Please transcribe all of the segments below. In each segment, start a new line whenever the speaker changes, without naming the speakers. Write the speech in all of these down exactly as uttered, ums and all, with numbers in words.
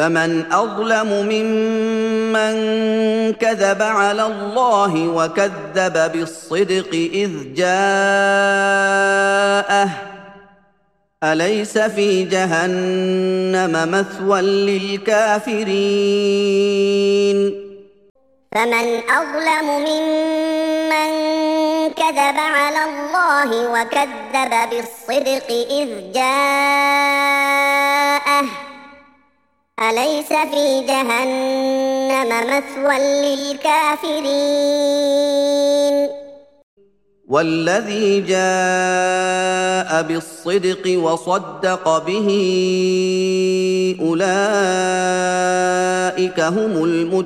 فمن أظلم ممن كذب على الله وكذب بالصدق إذ جاءه أليس في جهنم مثوى للكافرين
فمن أظلم ممن كذب على الله وكذب بالصدق إذ جاءه أليس في جهنم مثوى للكافرين
والذي جاء بالصدق وصدق به أولئك هم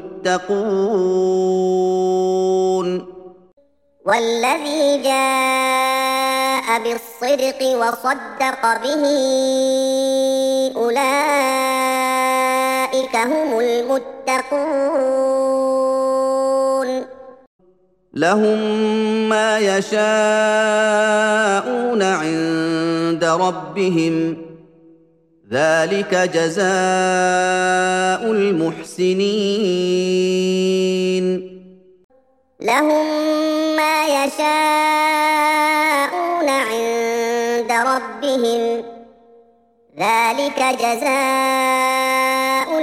المتقون
والذي جاء بالصدق وصدق به أولئك هم المتقون
لهم ما يشاءون عند ربهم ذلك جزاء المحسنين
لهم ما يشاءون عند ربهم ذلك جزاء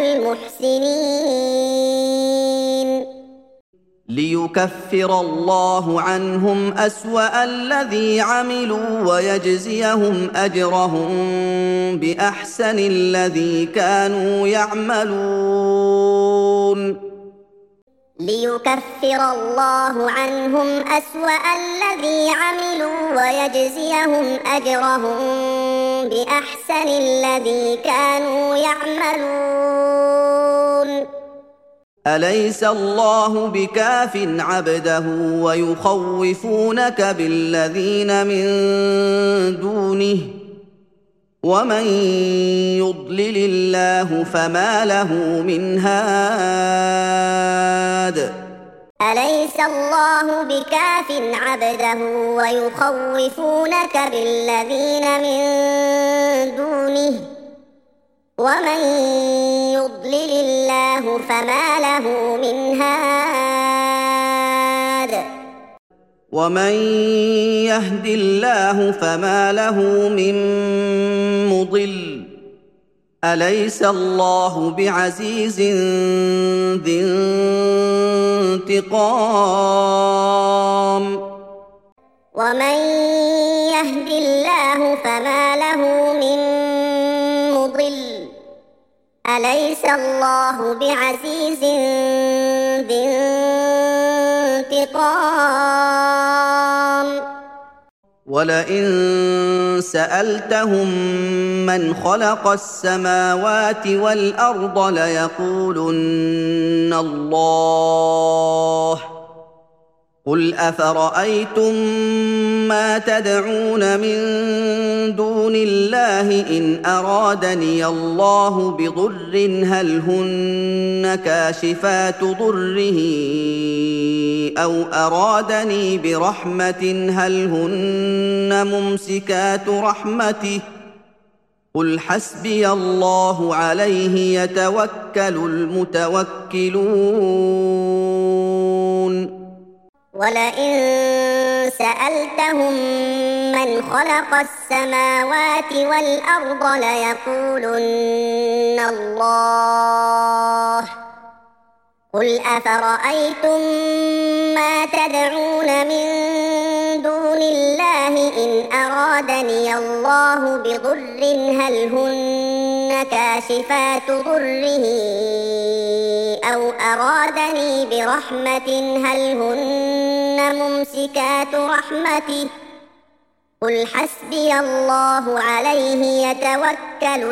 المحسنين
ليكفر الله عنهم أسوأ الذي عملوا ويجزيهم أجرهم بأحسن الذي كانوا يعملون
ليكفر الله عنهم أسوأ الذي عملوا ويجزيهم أجرهم بأحسن الذي كانوا يعملون
أليس الله بكاف عبده ويخوفونك بالذين من دونه ومن يضلل الله فما له من هاد
أليس الله بكاف عبده ويخوفونك بالذين من دونه ومن يضلل الله فما له من هاد
ومن يهد الله فما له من مضل أليس الله بعزيز ذي انتقام
ومن يهد الله فما له من مضل أليس الله بعزيز ذي انتقام
ولئن سألتهم من خلق السماوات والأرض ليقولن الله قل أفرأيتم ما تدعون من دون الله إن أرادني الله بضر هل هن كاشفات ضره أو أرادني برحمة هل هن ممسكات رحمته قل حسبي الله عليه يتوكل المتوكلون
ولئن سألتهم من خلق السماوات والأرض ليقولن الله قل أفرأيتم ما تدعون من دون الله إن أرادني الله بضر هل هن كاشفات ضره أو أرادني برحمة هل هن ممسكات رحمته قل حسبي الله عليه يتوكل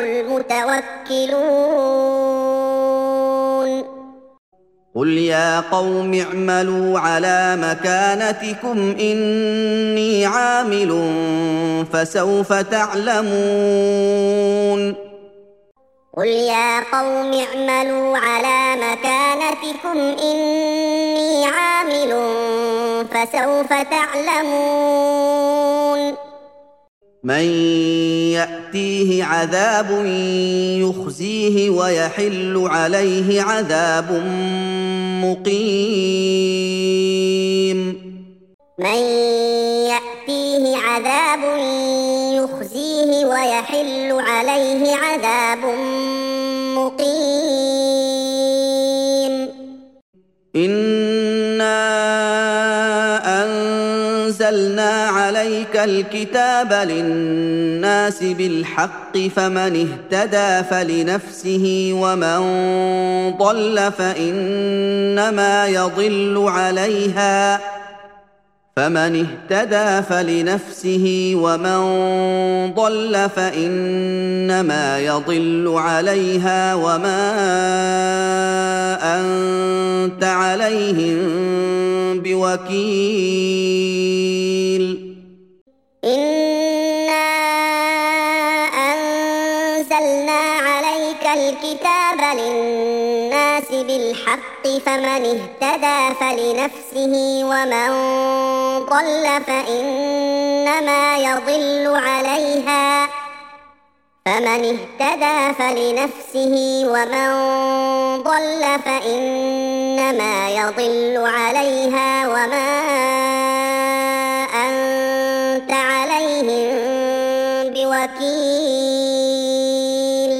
المتوكلون
قل يا قوم اعملوا على مكانتكم إني عامل فسوف تعلمون
قل يا قوم اعملوا على مكانتكم إني عامل فسوف تعلمون
من يأتيه عذاب يخزيه ويحل عليه عذاب مقيم
من يأتيه عذاب يخزيه ويحل عليه عذاب مقيم
إنا أنزلنا عليك الكتاب للناس بالحق فمن اهتدى فلنفسه ومن ضل فإنما يضل عليها فمن اهتدى فلنفسه ومن ضل فإنما يضل عليها وما أنت عليهم بوكيل
إنا أنزلنا عليك الكتاب للناس بالحق فمن اهتدى فلنفسه ومن ضل فإنما يضل عليها فمن اهتدى فلنفسه ومن ضل فإنما يضل عليها وما أنت عليهم بوكيل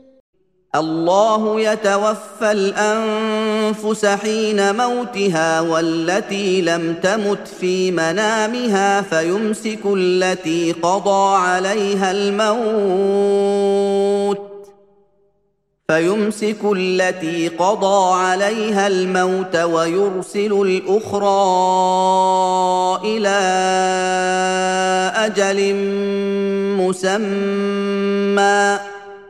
الله يتوفى الأنفس حين موتها والتي لم تمت في منامها فيمسك التي قضى عليها الموت فيمسك التي قضى عليها الموت ويرسل الأخرى إلى أجل مسمى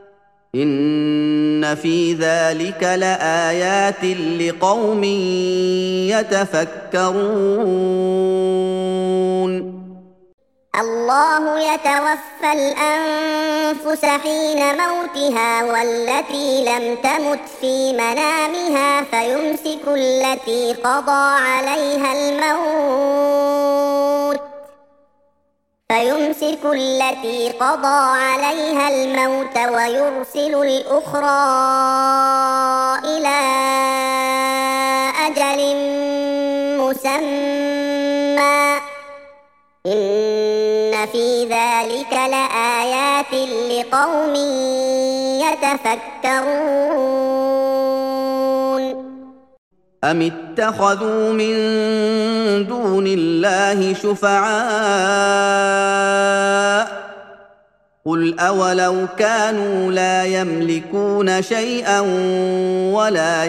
إن في ذلك لآيات لقوم يتفكرون
الله يتوفى الأنفس حين موتها والتي لم تمت في منامها فيمسك التي قضى عليها الموت فيمسك التي قضى عليها الموت ويرسل الأخرى إلى أجل مسمى إن في ذلك لآيات لقوم يتفكرون
أم اتخذوا من دون الله شفعاء قل أولو كانوا لا يملكون شيئا ولا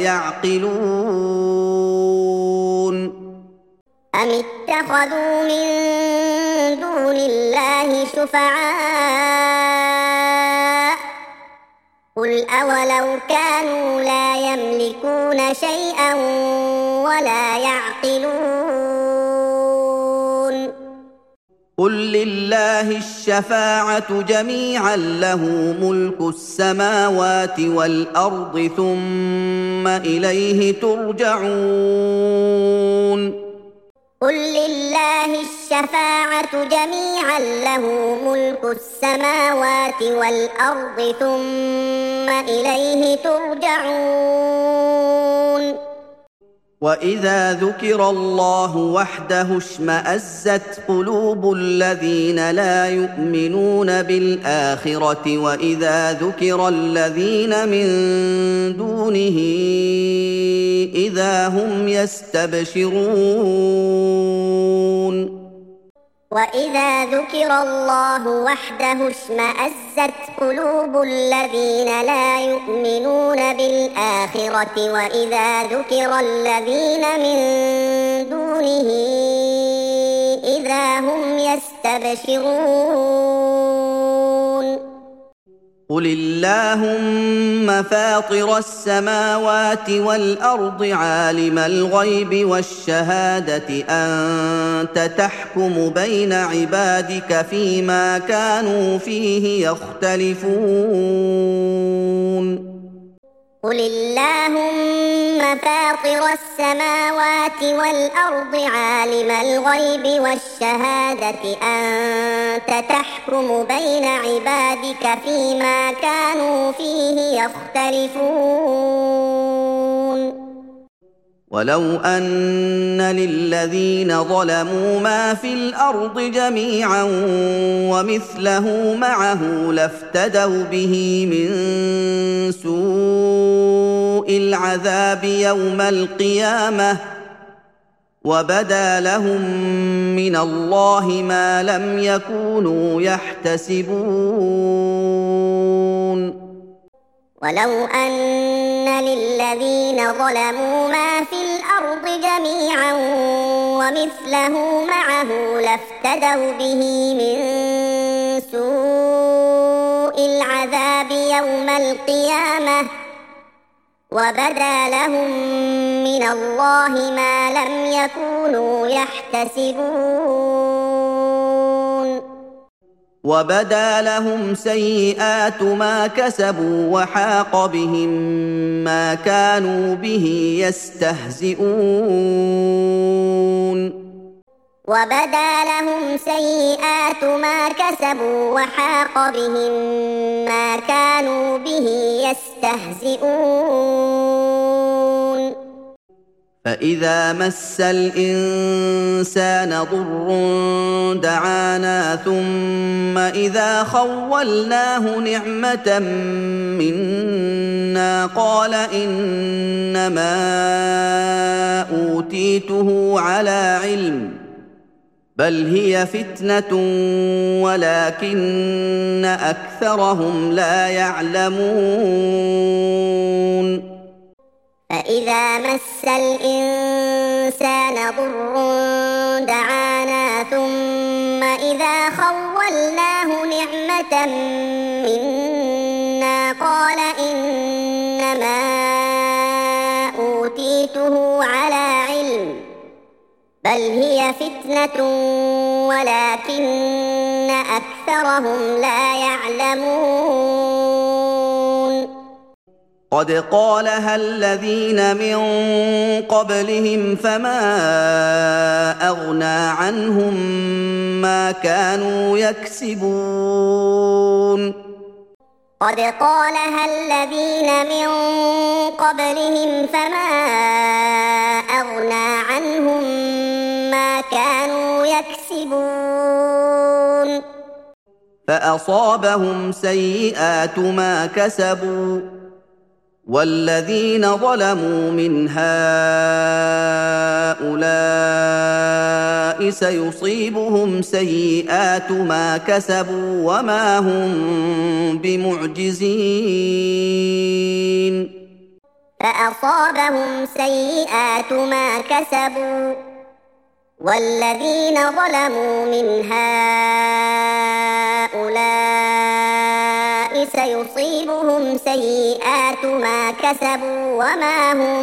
يعقلون
أم اتخذوا من دون الله شفعاء قل أولو كانوا لا يملكون شيئا ولا يعقلون
قل لله الشفاعة جميعا له ملك السماوات والأرض ثم إليه ترجعون
قل لله الشفاعة جميعا له ملك السماوات والأرض ثم إليه ترجعون
وإذا ذكر الله وحده اشمأزت قلوب الذين لا يؤمنون بالآخرة وإذا ذكر الذين من دونه إذا هم يستبشرون
وإذا ذكر الله وحده اشمأزت قلوب الذين لا يؤمنون بالآخرة وإذا ذكر الذين من دونه إذا هم يستبشرون
قل اللهم فاطر السماوات والأرض عالم الغيب والشهادة أنت تحكم بين عبادك فيما كانوا فيه يختلفون
قل اللهم فاطر السماوات والأرض عالم الغيب والشهادة أنت تحكم بين عبادك فيما كانوا فيه يختلفون
ولو أن للذين ظلموا ما في الأرض جميعا ومثله معه لافتدوا به من سوء العذاب يوم القيامة وبدا لهم من الله ما لم يكونوا يحتسبون
ولو أن للذين ظلموا ما في الأرض جميعا ومثله معه لافتدوا به من سوء العذاب يوم القيامة وبدا لهم من الله ما لم يكونوا يحتسبون
وبدا لهم سيئات ما كسبوا وحاق بهم ما كانوا به يستهزئون
وبدا لهم سيئات ما كسبوا وحاق بهم ما كانوا به يستهزئون
فإذا مس الإنسان ضر دعانا ثم إذا خولناه نعمة منا قال إنما أوتيته على علم بل هي فتنة ولكن أكثرهم لا يعلمون
فإذا مس الإنسان ضر دعانا ثم إذا خولناه نعمة منا قال إنما أوتيته على علم بل هي فتنة ولكن أكثرهم لا يعلمون
قد قالها الذين من قبلهم فما أغنى عنهم ما كانوا يكسبون
قد قالها الذين من قبلهم فما أغنى عنهم ما كانوا يكسبون
فأصابهم سيئات ما كسبوا والذين ظلموا من هؤلاء سيصيبهم سيئات ما كسبوا وما هم بمعجزين
فأصابهم سيئات ما كسبوا والذين ظلموا من هؤلاء سيصيبهم سيئات ما كسبوا وما هم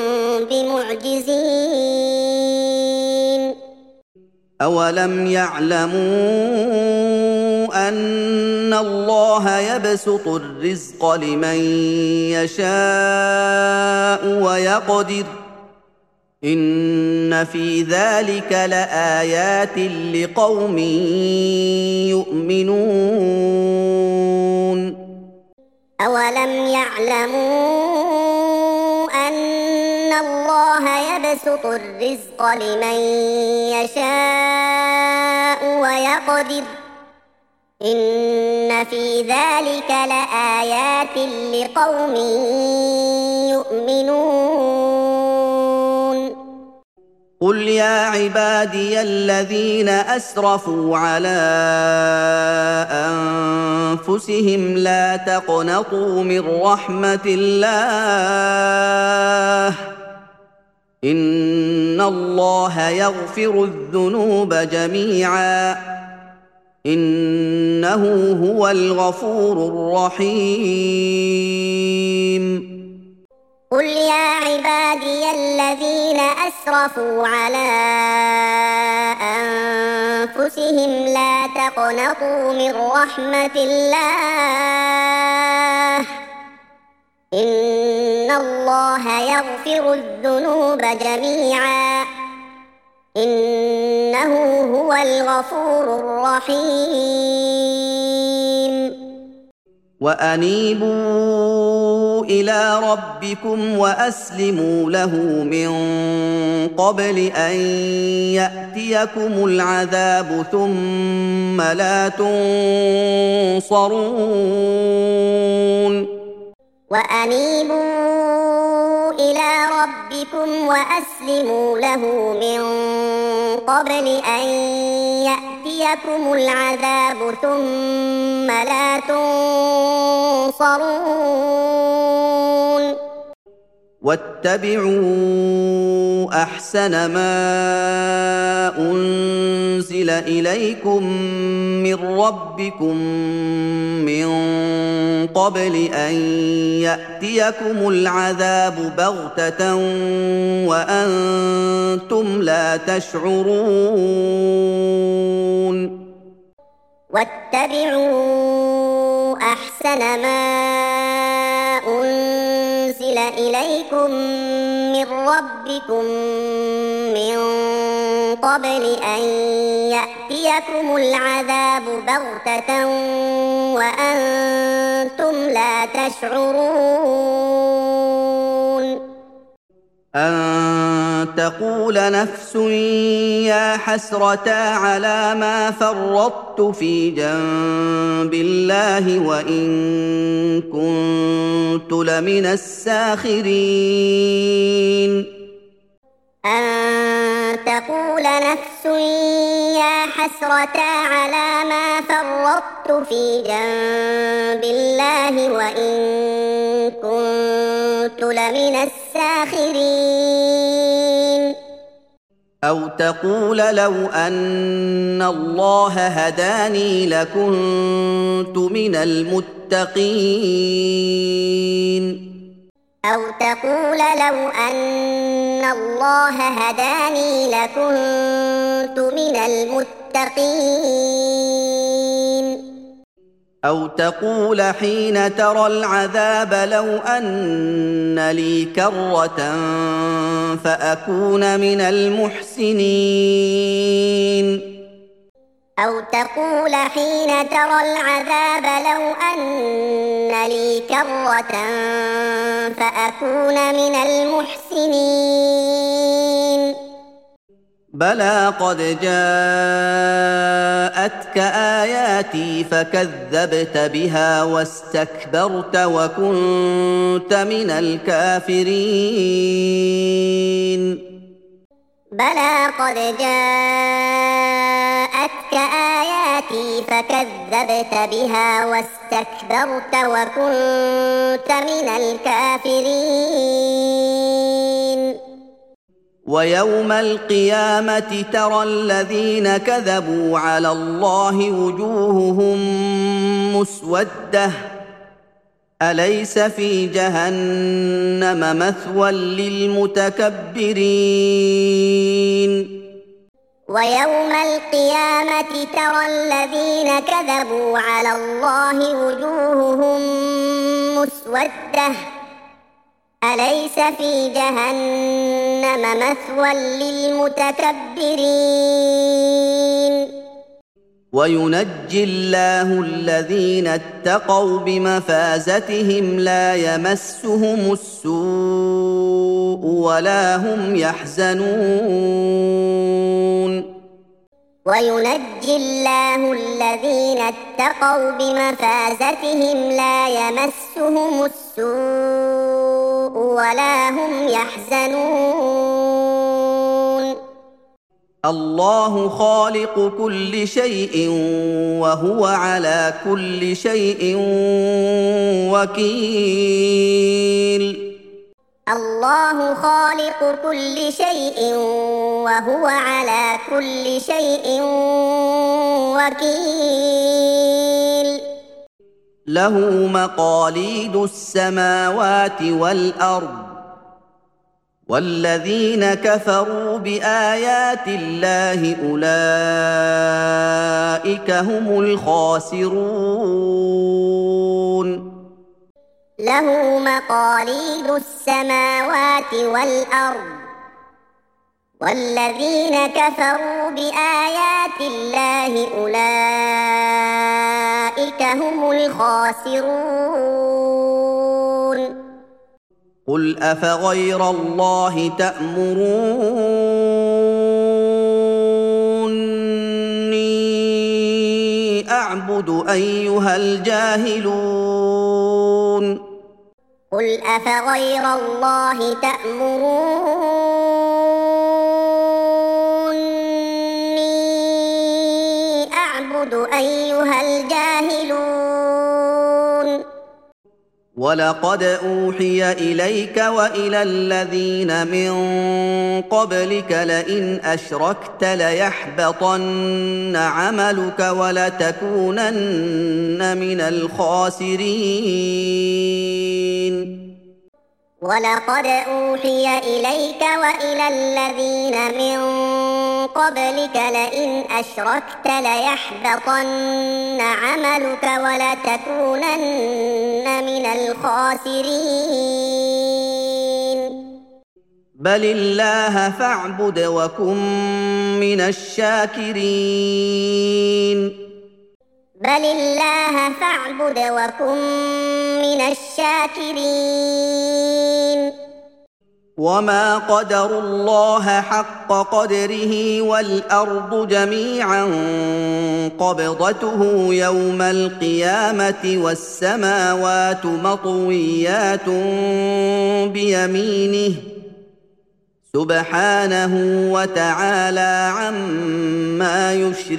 بمعجزين
أولم يعلموا أن الله يبسط الرزق لمن يشاء ويقدر إن في ذلك لآيات لقوم يؤمنون
أولم يعلموا أن الله يبسط الرزق لمن يشاء ويقدر إن في ذلك لآيات لقوم يؤمنون
قل يا عبادي الذين أسرفوا على أنفسهم لا تقنطوا من رحمة الله إن الله يغفر الذنوب جميعا إنه هو الغفور الرحيم
قل يا عبادي الذين أسرفوا على أنفسهم لا تقنطوا من رحمة الله إن الله يغفر الذنوب جميعا إنه هو الغفور الرحيم
وأنيبوا إلى ربكم وأسلموا له من قبل أن يأتيكم العذاب ثم لا تنصرون
وأنيبوا إلى ربكم وأسلموا له من قبل أن يأتيكم العذاب ثم لا تنصرون
واتبعوا أحسن ما أنزل إليكم من ربكم من قبل أن يأتيكم العذاب بغتة وأنتم لا تشعرون
واتبعوا أحسن ما أنزل إليكم من ربكم من قبل أن يأتيكم العذاب بغتة وأنتم لا تشعرون
أن تقول نفس يا حسرتا على ما فرطت في جنب الله وإن كنت لمن الساخرين
أن تقول نفس يا حسرتا على ما فرطت في جنب الله وإن كنت لمن الساخرين
أو تقول لو أن الله هداني لكنت من المتقين
أو تقول لو أن الله هداني لكنت من المتقين
أو تقول حين ترى العذاب لو أن لي كرة فأكون من المحسنين
أو تقول حين ترى العذاب لو أن لي كرة فأكون من المحسنين
بلى قد جاءتك آياتي فكذبت بها واستكبرت وكنت من الكافرين
بلى قد جاءتك آياتي فكذبت بها واستكبرت وكنت من الكافرين
ويوم القيامة ترى الذين كذبوا على الله وجوههم مسودة أليس في جهنم مثوى للمتكبرين
ويوم القيامة ترى الذين كذبوا على الله وجوههم مسودة أليس في جهنم مثوى للمتكبرين
وينجي الله الذين اتقوا بمفازتهم لا يمسهم السوء ولا هم يحزنون
وينجي الله الذين اتقوا بمفازتهم لا يمسهم السوء ولا هم يحزنون
الله خالق كل شيء وهو على كل شيء وكيل
الله خالق كل شيء وهو على كل شيء وكيل
له مقاليد السماوات والأرض والذين كفروا بآيات الله أولئك هم الخاسرون
له مقاليد السماوات والأرض والذين كفروا بآيات الله أولئك هم الخاسرون
قل أفغير الله تأمروني أعبد أيها الجاهلون
قل أفغير الله تأمروني أعبد أيها الجاهلون
ولقد أوحي إليك وإلى الذين من قبلك لئن أشركت ليحبطن عملك ولتكونن من الخاسرين
ولقد أوحي إليك وإلى الذين من قبلك لئن أشركت ليحبطن عملك ولتكونن من الخاسرين
بل الله فاعبد وكن من الشاكرين
بل الله فاعبد وكن من الشاكرين
وما قدروا الله حق قدره والأرض جميعا قبضته يوم القيامة والسماوات مطويات بيمينه سبحانه وتعالى عما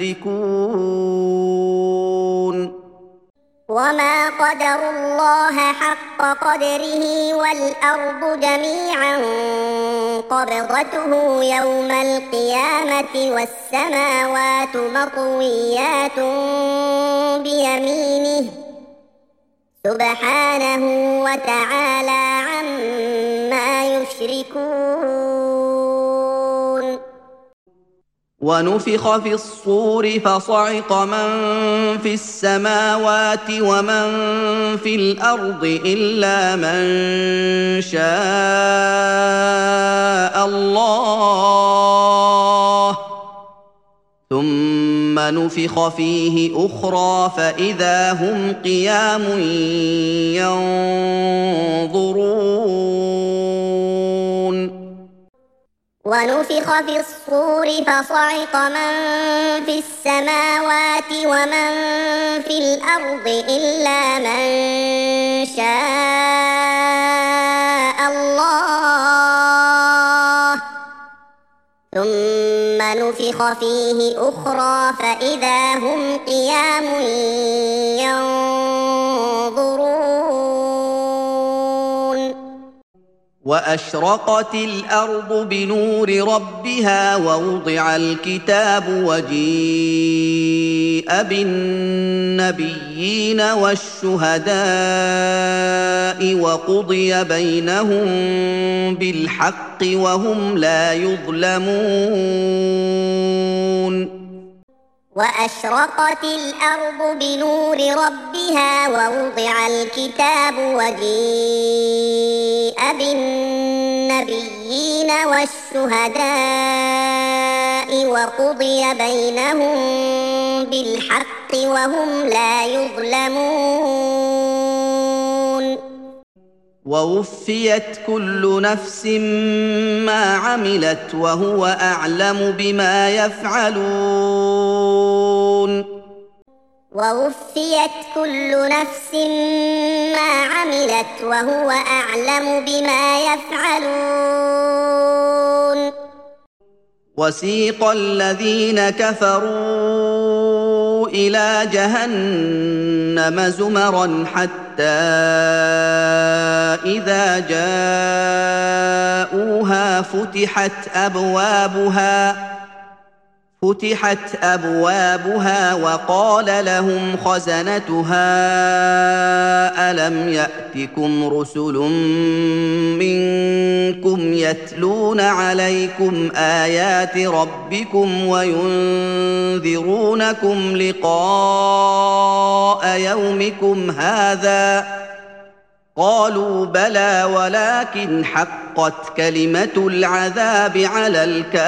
يشركون
وما قدروا الله حق قدره والأرض جميعا قبضته يوم القيامة والسماوات مطويات بيمينه سبحانه وتعالى عما يشركون
ونفخ في الصور فصعق من في السماوات ومن في الأرض إلا من شاء الله ثم نفخ فيه أخرى فإذا هم قيام ينظرون
ونفخ في الصور فصعق من في السماوات ومن في الأرض إلا من شاء الله ثم نفخ فيه أخرى فإذا هم قيام ينظرون
وأشرقت الأرض بنور ربها ووضع الكتاب وجيء بالنبيين والشهداء وقضي بينهم بالحق وهم لا يظلمون
وأشرقت الأرض بنور ربها ووضع الكتاب وجيء بالنبيين والشهداء وقضي بينهم بالحق وهم لا يظلمون
ووفيت كل نفس ما عملت وهو أعلم بما يفعلون
ووفيت كل نفس ما عملت وهو أعلم بما يفعلون
وسيق الذين كفروا إلى جهنم زمرا حتى إذا جاءوها فتحت أبوابها فتحت أبوابها وقال لهم خزنتها ألم يأتكم رسل منكم يتلون عليكم آيات ربكم وينذرونكم لقاء يومكم هذا قالوا بلى ولكن حقت كلمة العذاب على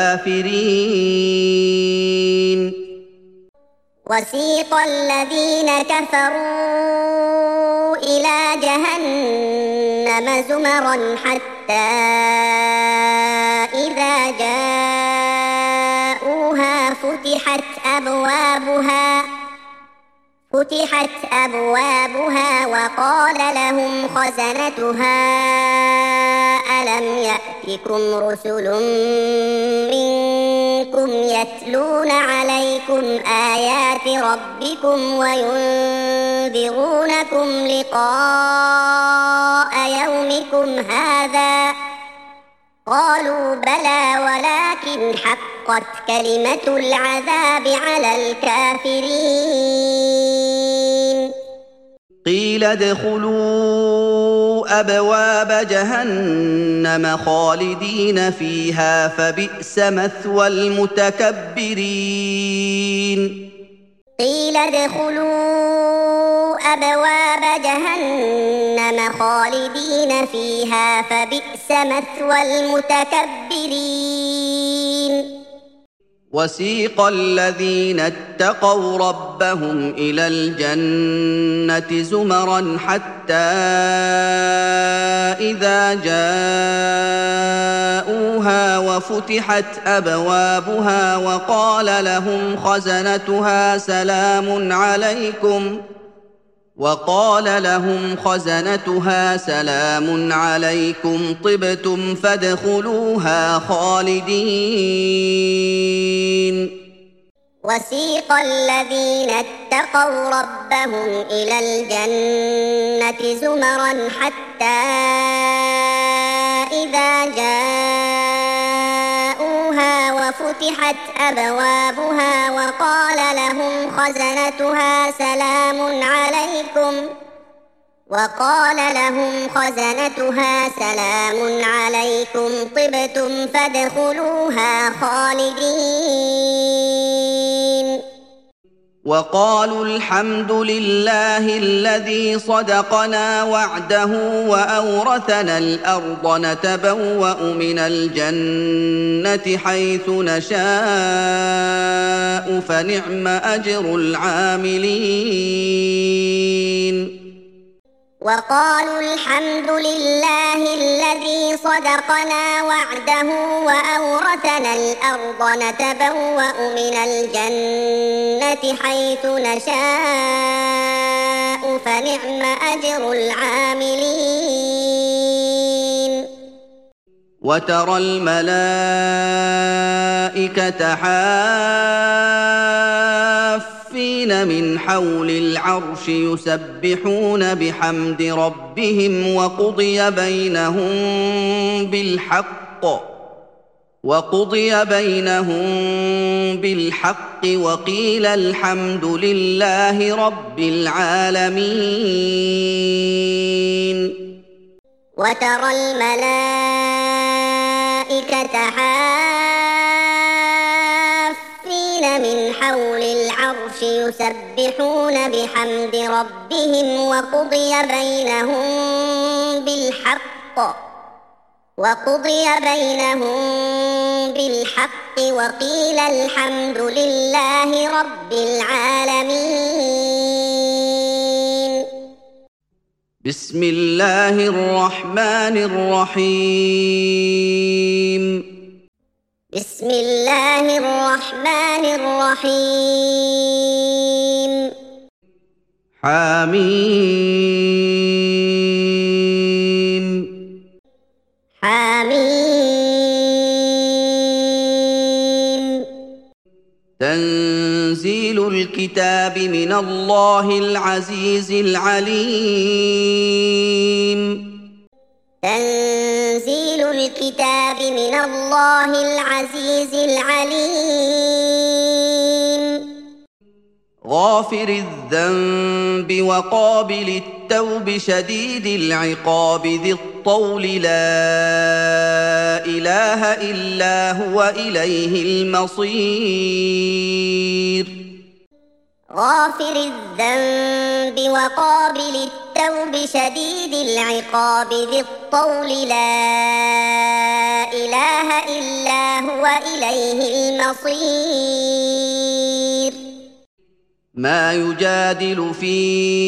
الكافرين.
وسيق الذين كفروا إلى جهنم زمرا حتى إذا جاءوها فتحت أبوابها فتحت أبوابها وقال لهم خزنتها ألم يأتكم رسل منكم يتلون عليكم آيات ربكم وينذرونكم لقاء يومكم هذا قالوا بلى ولكن حقت كلمة العذاب على الكافرين.
قيل ادخلوا أبواب جهنم خالدين فيها فبئس مثوى المتكبرين.
قيل ادخلوا أبواب جهنم خالدين فيها فبئس مثوى المتكبرين.
وسيق الذين اتقوا ربهم إلى الجنة زمرا حتى إذا جاءوها وفتحت أبوابها وقال لهم خزنتها سلام عليكم وقال لهم خزنتها سلام عليكم طبتم فادخلوها خالدين.
وسيق الذين اتقوا ربهم إلى الجنة زمرا حتى إذا جاءوها وفتحت أبوابها وقال لهم خزنتها سلام عليكم وقال لهم خزنتها سلام عليكم طبتم فادخلوها خالدين.
وقالوا الحمد لله الذي صدقنا وعده وأورثنا الأرض نتبوأ من الجنة حيث نشاء فنعم أجر العاملين.
وقالوا الحمد لله الذي صدقنا وعده وأورثنا الأرض نتبوأ من الجنة حيث نشاء فنعم أجر العاملين.
وترى الملائكة حافين من حول العرش يسبحون بحمد ربهم وقضي بينهم بالحق وقضي بينهم بالحق وقيل الحمد لله رب العالمين.
وترى الملائكة حافين من حول العرش يسبحون بحمد ربهم وقضي بينهم بالحق وقضي بينهم بالحق وقيل الحمد لله رب العالمين.
بسم الله الرحمن الرحيم.
بسم الله الرحمن الرحيم.
حميم
حميم.
تنزيل الكتاب من الله العزيز العليم.
تنزيل الكتاب من الله العزيز العليم.
غافر الذنب وقابل التوب شديد العقاب ذي الطول لا إله إلا هو إليه المصير.
غافر الذنب وقابل التوب شديد العقاب ذي الطول لا إله إلا هو إليه المصير
ما يجادل في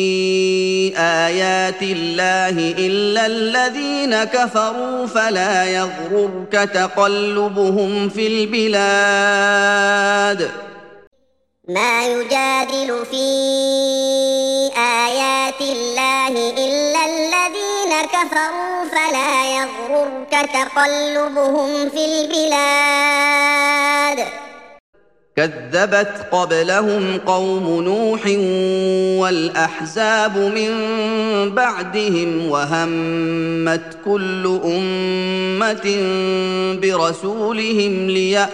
آيات الله إلا الذين كفروا فلا يغررك تقلبهم في البلاد
ما يجادل في آيات الله إلا الذين كفروا فلا يغررك تقلبهم في البلاد
كذبت قبلهم قوم نوح والأحزاب من بعدهم وهمت كل أمة برسولهم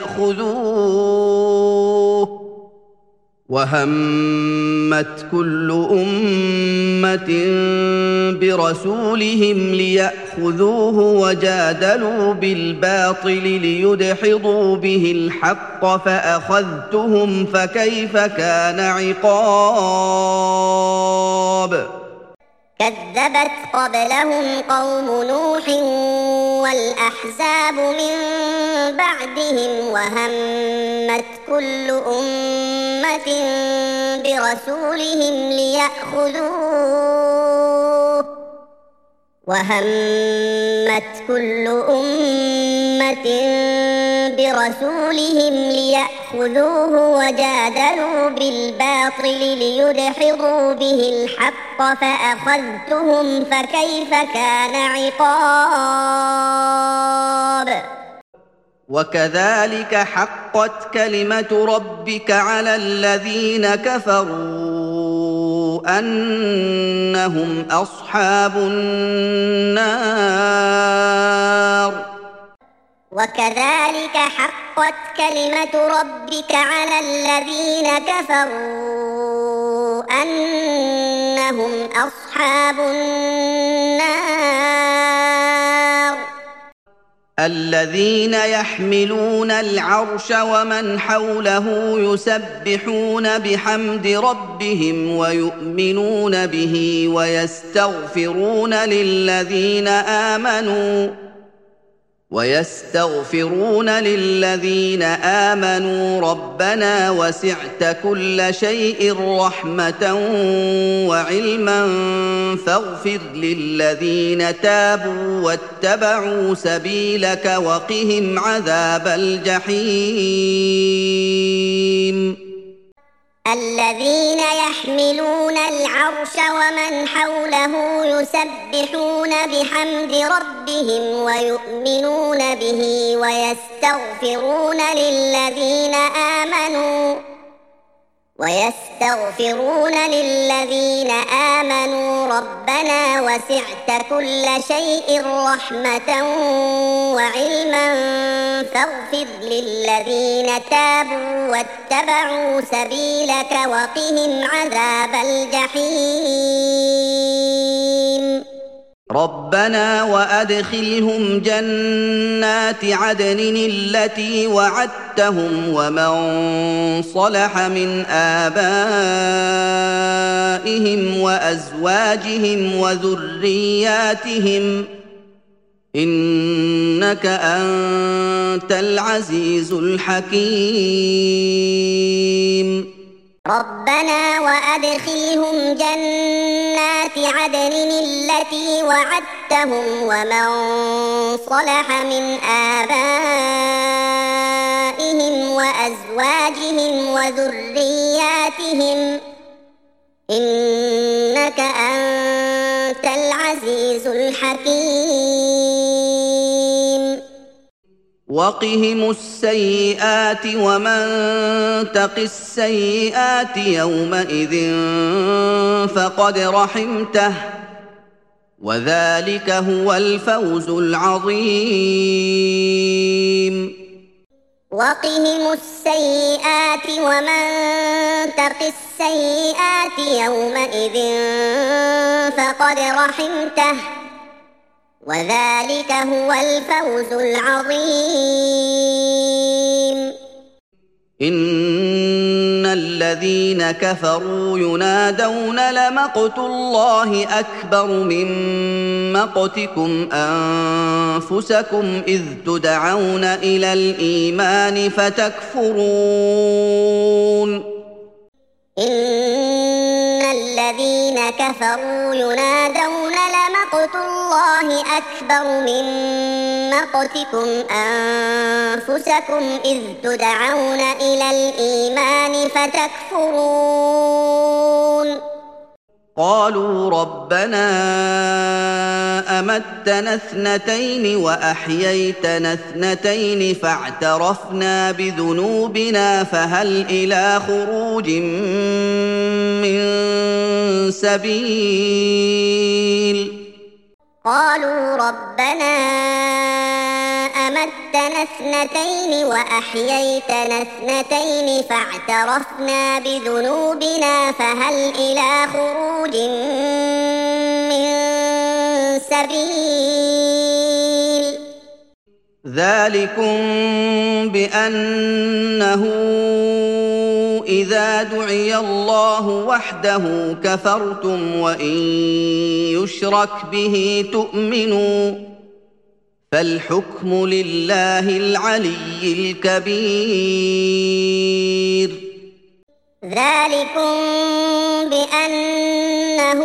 ليأخذوه وهمت كل أمة برسولهم ليأخذوه وجادلوا بالباطل ليدحضوا به الحق فأخذتهم فكيف كان عقاب
كذبت قبلهم قوم نوح والأحزاب من بعدهم وهمت كل أمة برسولهم ليأخذوه وهمت كل أمة برسولهم ليأخذوه وجادلوا بالباطل ليدحضوا به الحق فأخذتهم فكيف كان عقاب
وكذلك حقت كلمة ربك على الذين كفروا أنهم أصحاب النار
وكذلك حقت كلمة ربك على الذين كفروا أنهم أصحاب النار
الذين يحملون العرش ومن حوله يسبحون بحمد ربهم ويؤمنون به ويستغفرون للذين آمنوا ويستغفرون للذين آمنوا ربنا وسعت كل شيء رحمة وعلما فاغفر للذين تابوا واتبعوا سبيلك وقهم عذاب الجحيم
الذين يحملون العرش ومن حوله يسبحون بحمد ربهم ويؤمنون به ويستغفرون للذين آمنوا ويستغفرون للذين آمنوا ربنا وسعت كل شيء رحمة وعلما فاغفر للذين تابوا واتبعوا سبيلك وقهم عذاب الجحيم
ربنا وأدخلهم جنات عدن التي وعدتهم ومن صلح من آبائهم وأزواجهم وذرياتهم إنك أنت العزيز الحكيم
ربنا وأدخلهم جنات عدن التي وعدتهم ومن صلح من آبائهم وأزواجهم وذرياتهم إنك أنت العزيز الحكيم
وقهم السيئات ومن تق السيئات يومئذ فقد رحمته وذلك هو الفوز العظيم
وقهم السيئات ومن تق السيئات يومئذ فقد رحمته وذلك هو الفوز العظيم
إن الذين كفروا ينادون لمقت الله أكبر من مقتكم أنفسكم إذ تدعون إلى الإيمان فتكفرون
إن الذين كفروا ينادون لمقت الله أكبر من مقتكم أنفسكم إذ تدعون إلى الإيمان فتكفرون
قالوا ربنا أمتنا اثنتين وأحييتنا اثنتين فاعترفنا بذنوبنا فهل إلى خروج من سبيل
قالوا ربنا أمتنا اثنتين وأحييتنا اثنتين فاعترفنا بذنوبنا فهل إلى خروج من سبيل
ذلكم بأنه إذا دعي الله وحده كفرتم وإن يشرك به تؤمنوا فالحكم لله العلي الكبير
ذلكم بأنه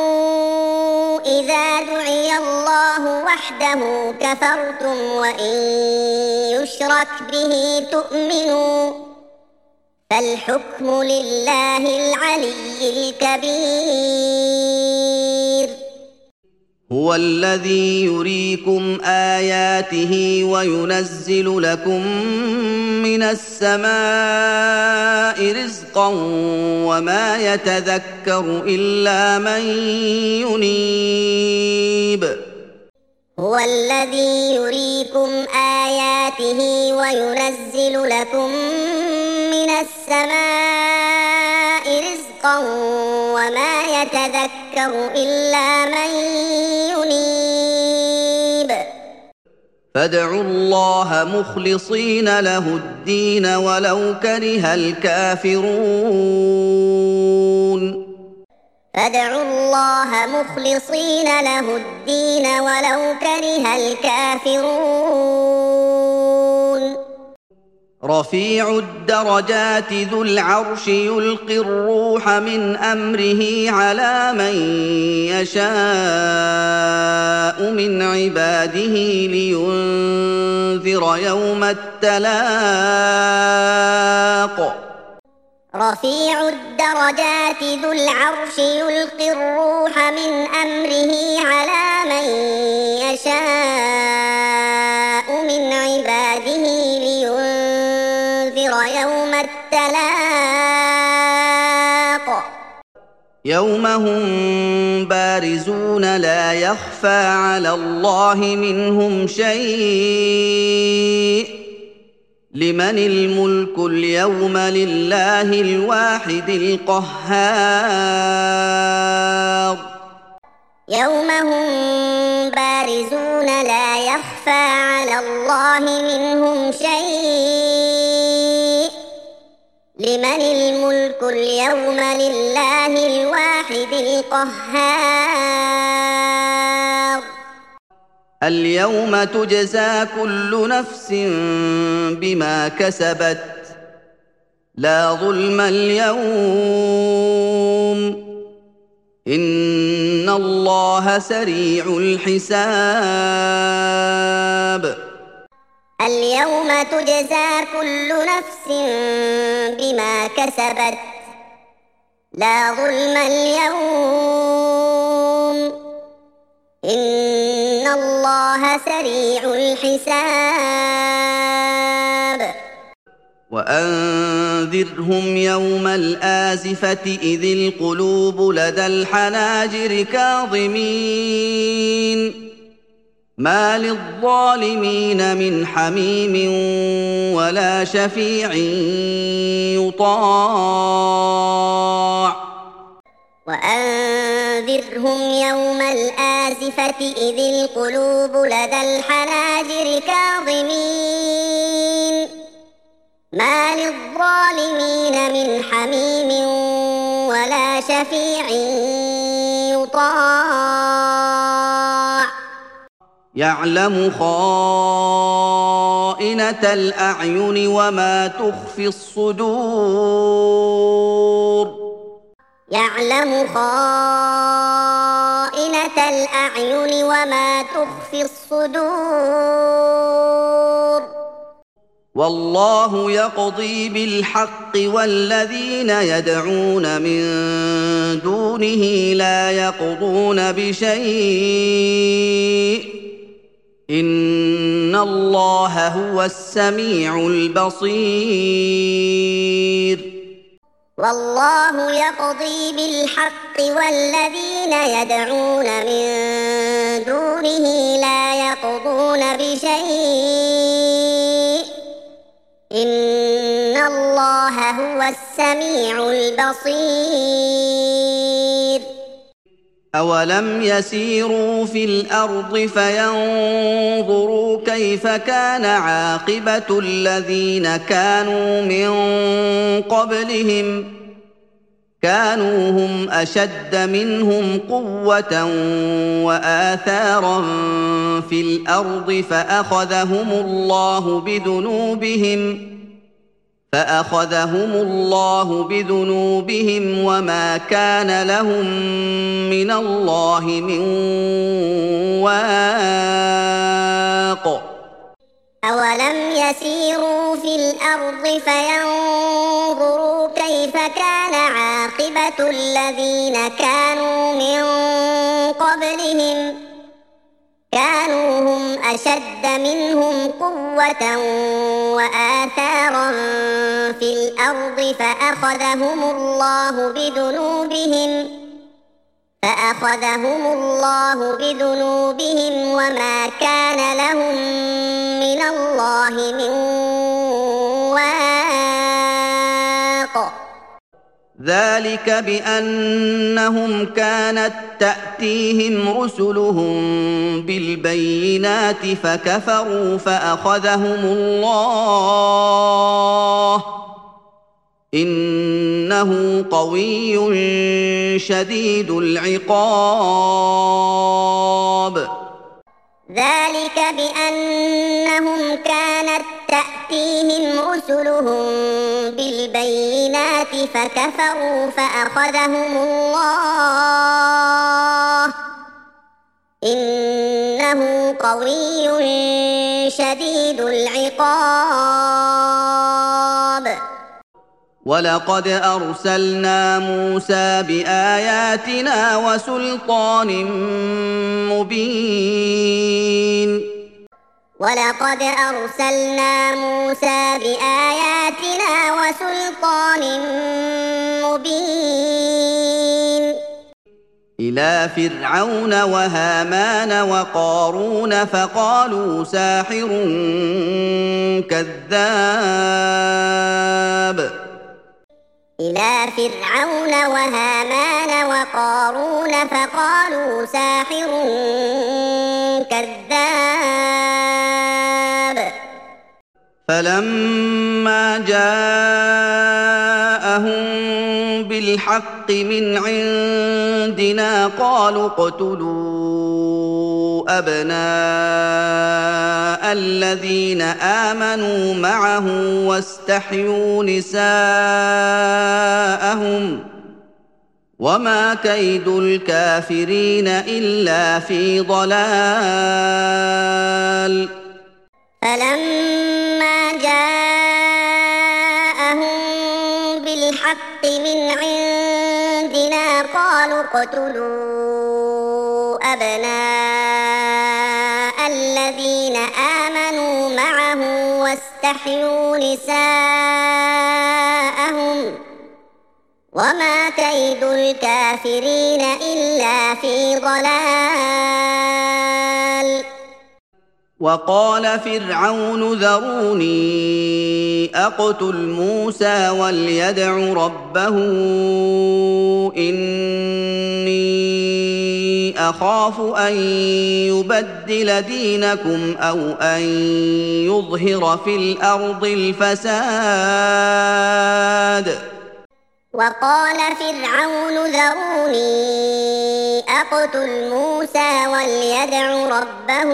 إذا دعي الله وحده كفرتم وإن يشرك به تؤمنوا فالحكم لله العلي الكبير
هو الذي يريكم آياته وينزل لكم من السماء رزقا وما يتذكر إلا من ينيب
هو الذي يريكم آياته وينزل لكم من السماء رزقا وما يتذكر إلا من ينيب
فادعوا الله مخلصين له الدين ولو كره الكافرون
فادعوا الله مخلصين له الدين ولو كره الكافرون
رفيع الدرجات ذو العرش يلقي الروح من أمره على من يشاء من عباده لينذر يوم التلاق
رفيع الدرجات ذو العرش يلقي الروح من أمره على من يشاء من عباده لينذر يوم التلاق
يوم هم بارزون لا يخفى على الله منهم شيء لمن الملك اليوم لله الواحد القهار
يوم هم بارزون لا يخفى على الله منهم شيء لمن الملك اليوم لله الواحد القهار
اليوم تجزى كل نفس بما كسبت لا ظلم اليوم إن الله سريع الحساب
اليوم تجزى كل نفس بما كسبت لا ظلم اليوم إن الله سريع الحساب
وأنذرهم يوم الآزفة إذ القلوب لدى الحناجر كاظمين ما للظالمين من حميم ولا شفيع يطاع
وأنذرهم يوم الآزفة إذ القلوب لدى الحناجر كاظمين ما للظالمين من حميم ولا شفيع يطاع
يعلم خائنة الأعين وما تخفي الصدور
يعلم خائنة الأعين وما تخفي الصدور
والله يقضي بالحق والذين يدعون من دونه لا يقضون بشيء إن الله هو السميع البصير
والله يقضي بالحق والذين يدعون من دونه لا يقضون بشيء إن الله هو السميع البصير
أولم يسيروا في الأرض فينظروا كيف كان عاقبة الذين كانوا من قبلهم كانوا هم أشد منهم قوة وآثارا في الأرض فأخذهم الله بذنوبهم فأخذهم الله بذنوبهم وما كان لهم من الله من واق
أولم يسيروا في الأرض فينظروا كيف كان عاقبة الذين كانوا من قبلهم كانوا هم أشد منهم قوة وآثارا في الأرض فأخذهم الله بذنوبهم فأخذهم الله بذنوبهم وما كان لهم من الله من واق
ذلك بأنهم كانت تأتيهم رسلهم بالبينات فكفروا فأخذهم الله إنه قوي شديد العقاب
ذلك بأنهم كانت تأتيهم رسلهم بالبينات فكفروا فأخذهم الله إنه قوي شديد العقاب
ولقد أرسلنا موسى بآياتنا وسلطان مبين
ولقد أرسلنا موسى بآياتنا وسلطان مبين
إلى فرعون وهامان وقارون فقالوا ساحر كذاب
إلى فرعون وهامان وقارون فقالوا ساحر كذاب
فلما جاءهم بالحق من عندنا قالوا اقتلوا أبناء الذين آمنوا معه واستحيوا نساءهم وما كيد الكافرين إلا في ضلال
فلما جاءهم بالحق من عندنا قالوا اقتلوا أبناء الذين آمنوا معه واستحيوا نساءهم وما كيد الكافرين إلا في ضلال
وقال فرعون ذروني أقتل موسى وليدع ربه إني أخاف أن يبدل دينكم أو أن يظهر في الأرض الفساد
وقال فرعون ذروني أقتل موسى وليدع ربه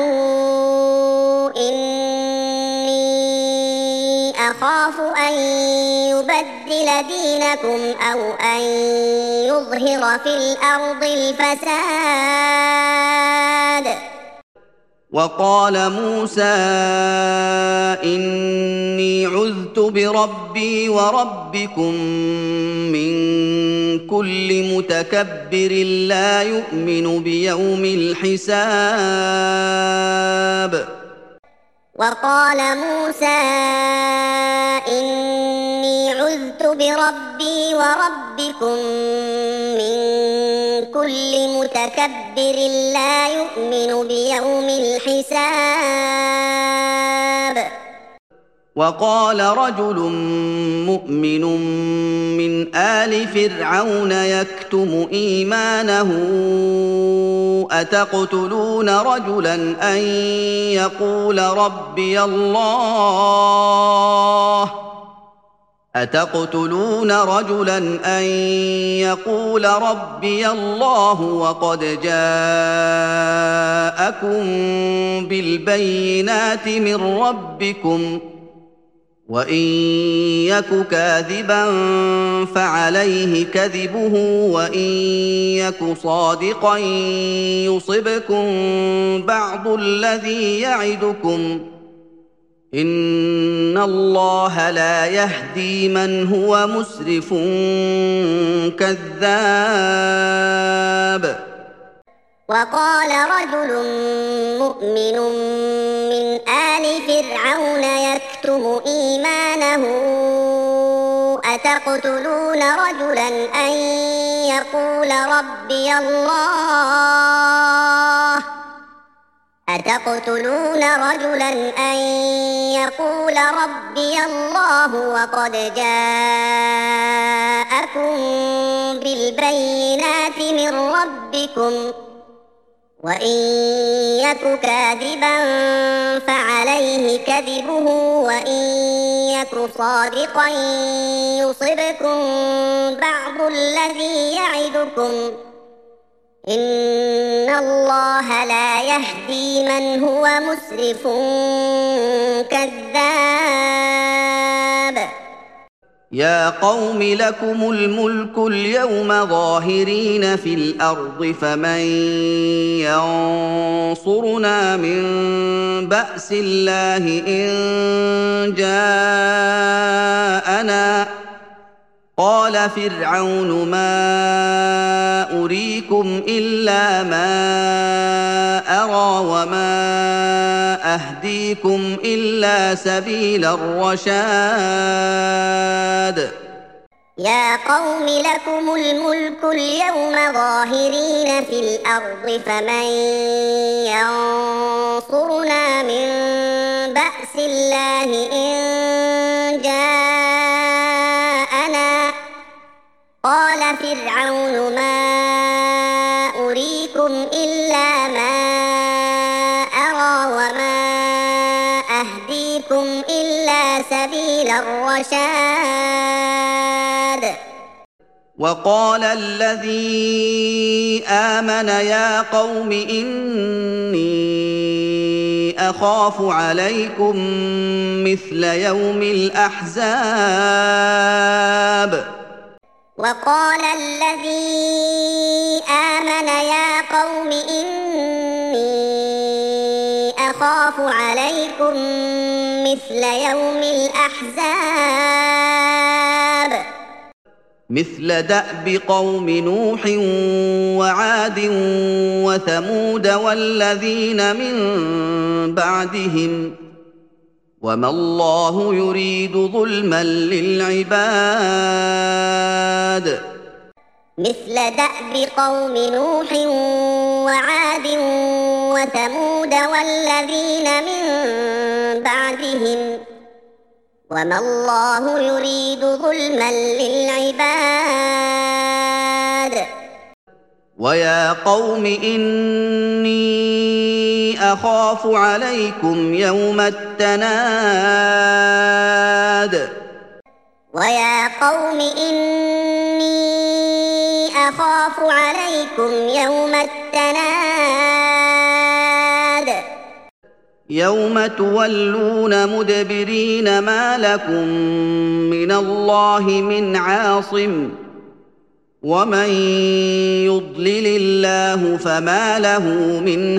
إني أخاف أن يبدل دينكم أو أن يظهر في الأرض الفساد
وقال موسى إني عذت بربي وربكم من كل متكبر لا يؤمن بيوم الحساب
وقال موسى إني عذت بربي وربكم من كل متكبر لا يؤمن بيوم الحساب
وقال رجل مؤمن من آل فرعون يكتم إيمانه أتقتلون رجلا أن يقول ربي الله أتقتلون رجلا أن يقول ربي الله وقد جاءكم بالبينات من ربكم وإن يك كاذبا فعليه كذبه وإن يك صادقا يصبكم بعض الذي يعدكم إن الله لا يهدي من هو مسرف كذاب
وقال رجل مؤمن من آل فرعون يكتم إيمانه أتقتلون رجلا أن يقول ربي الله أتقتلون رجلا أن يقول ربي الله وقد جاءكم بالبينات من ربكم وإن يك كاذبا فعليه كذبه وإن يك صادقا يصبكم بعض الذي يعدكم إن الله لا يهدي من هو مسرف كذاب
يا قوم لكم الملك اليوم ظاهرين في الأرض فمن ينصرنا من بأس الله إن جاءنا قال فرعون ما أريكم إلا ما أرى وما أهديكم إلا سبيل الرشاد
يا قوم لكم الملك اليوم ظاهرين في الأرض فمن ينصرنا من بأس الله إن جاءنا قال فرعون ما أريكم إلا ما أرى وما أهديكم إلا سبيل الرشاد
وقال الذي آمن يا قوم إني أخاف عليكم مثل يوم الأحزاب
وقال الذي آمن يا قوم إني أخاف عليكم مثل يوم الأحزاب
مثل دأب قوم نوح وعاد وثمود والذين من بعدهم وما الله يريد ظلما للعباد
مثل دأب قوم نوح وعاد وثمود والذين من بعدهم وما الله يريد ظلما للعباد
ويا قوم إني أخاف عليكم يوم التناد
ويا قوم إني أخاف عليكم يوم التناد
يوم تولون مدبرين ما لكم من الله من عاصم ومن يضلل الله فما له من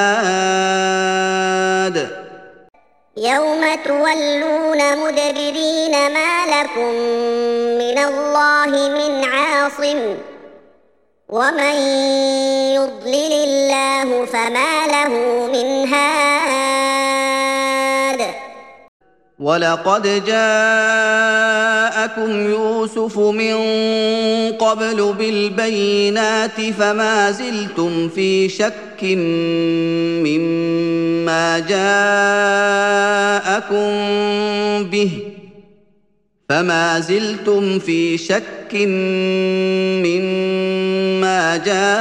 هاد
يوم تولون مدبرين ما لكم من الله من عاصم ومن يضلل الله فما له من هاد
ولقد جاءكم يوسف من قبل بالبينات فما زلتم في شك مما جاءكم به فما زلتم في شك مما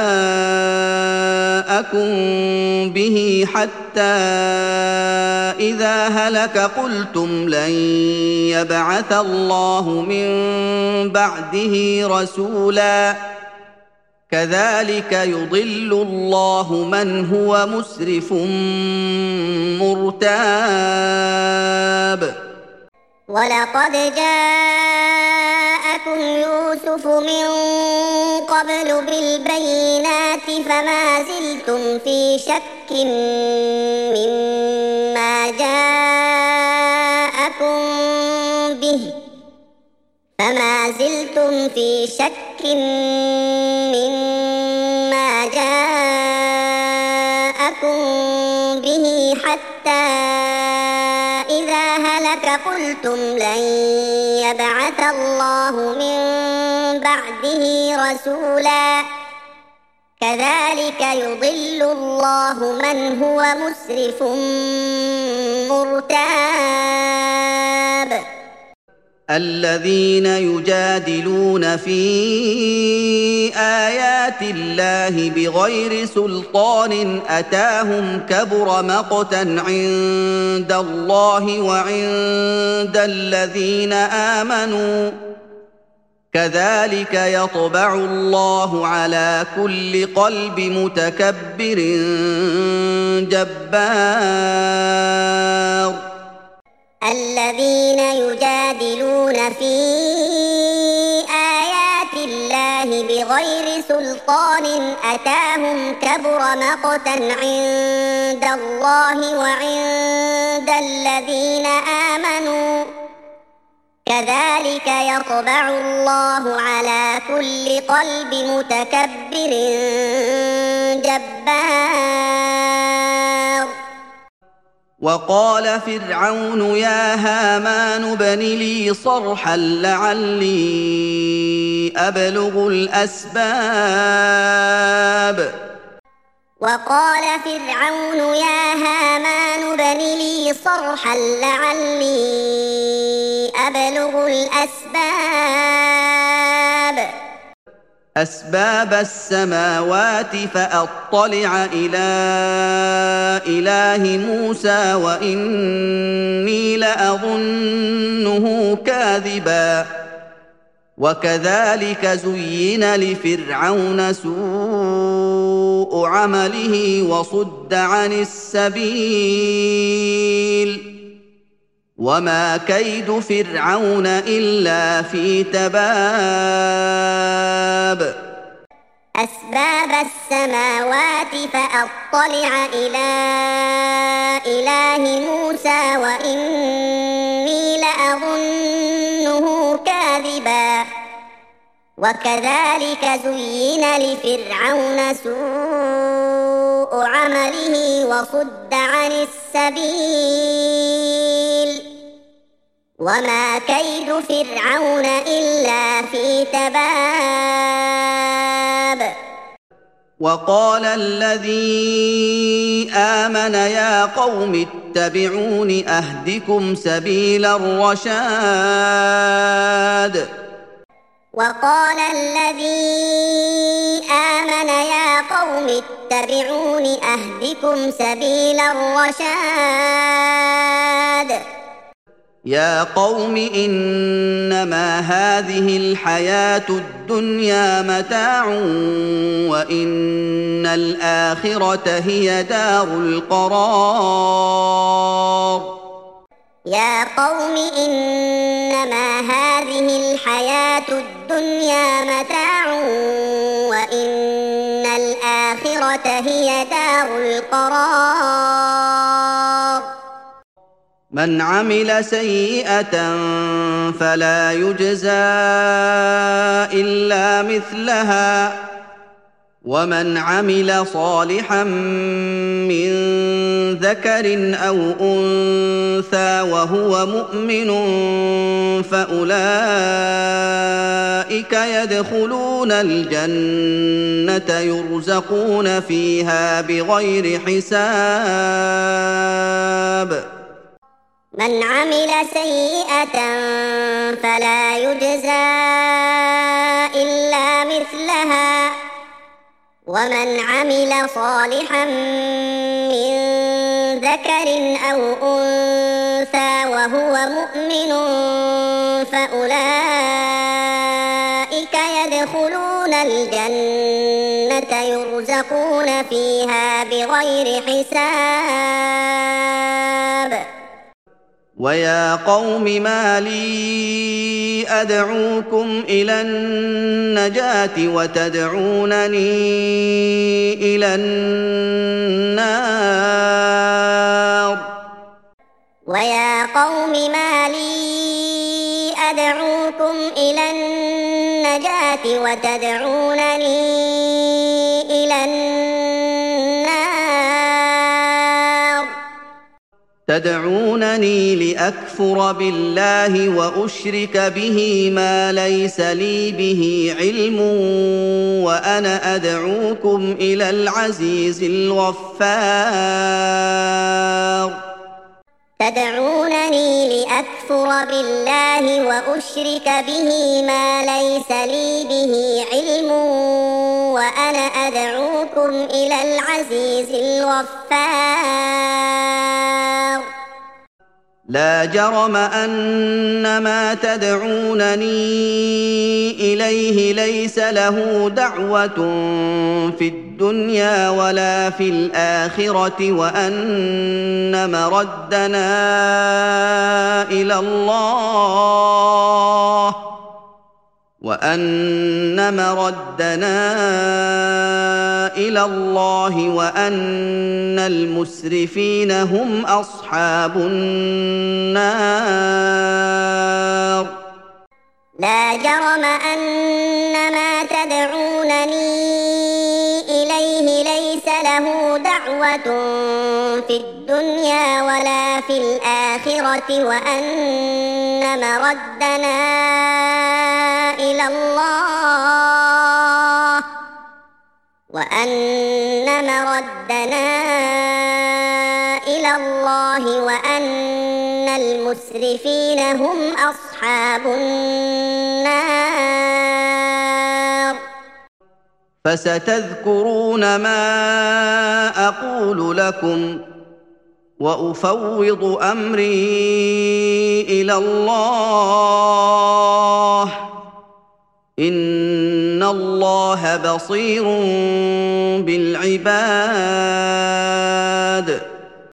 جاءكم به حتى إذا هلك قلتم لن يبعث الله من بعده رسولا كذلك يضل الله من هو مسرف مرتاب
ولقد جاءكم يوسف من قبل بالبينات فما زلتم في شك مما جاءكم به فما زلتم في شك مما جاءكم به حتى إذا هلك قلتم لن يبعث الله من بعده رسولا كذلك يضل الله من هو مسرف مرتاب
الذين يجادلون في آيات الله بغير سلطان أتاهم كبر مقتا عند الله وعند الذين آمنوا كذلك يطبع الله على كل قلب متكبر جبار
الذين يجادلون في آيات الله بغير سلطان أتاهم كبر مقتا عند الله وعند الذين آمنوا كذلك يطبع الله على كل قلب متكبر جبار
وقال فرعون يا هامان ابن لي صرحا لعلي أبلغ الأسباب
وقال فرعون يا هامان ابن لي صرحا لعلي أبلغ الأسباب
أسباب السماوات فأطلع إلى إله موسى وإني لأظنه كاذبا وكذلك زين لفرعون سوء عمله وصد عن السبيل وما كيد فرعون إلا في تباب
أسباب السماوات فأطلع إلى إله موسى وإني لأظنه كاذبا وكذلك زين لفرعون سوء عمله وصد عن السبيل وما كيد فرعون إلا في تباب
وقال الذي آمن يا قوم اتبعون أهدكم سبيل الرشاد
وقال الذي آمن يا قوم اتبعون أهدكم سبيل الرشاد
يا قوم إنما هذه الحياة الدنيا متاع وإن الآخرة هي دار القرار
يا قوم إنما هذه الحياة الدنيا متاع وإن الآخرة هي دار القرار
من عمل سيئة فلا يجزى إلا مثلها ومن عمل صالحا من ذكر أو أنثى وهو مؤمن فأولئك يدخلون الجنة يرزقون فيها بغير حساب
من عمل سيئة فلا يجزى إلا مثلها ومن عمل صالحا من ذكر أو أنثى وهو مؤمن فأولئك يدخلون الجنة يرزقون فيها بغير حساب
ويا قوم ما لي أدعوكم إلى النجاة وتدعونني إلى النار
ويا قوم ما لي أدعوكم إلى النجاة وتدعونني إلى النار
تدعونني لأكفر بالله وأشرك به ما ليس لي به علم وأنا أدعوكم إلى العزيز الغفار
تدعونني لأكفر بالله وأشرك به ما ليس لي به علم وأنا أدعوكم إلى العزيز الغفار
لا جرم أن ما تدعونني إليه ليس له دعوة في الدنيا ولا في الآخرة وأن مردنا إلى الله وأن مردنا إلى الله وأن المسرفين هم أصحاب النار
لا جرم أن ما تدعونني إليه ليس له دعوة في الدنيا ولا في الآخرة وأن مردنا إلى الله وأن مردنا إلى الله وأن المسرفين هم أصحاب النار
فستذكرون ما أقول لكم وأفوض أمري إلى الله إن الله بصير بالعباد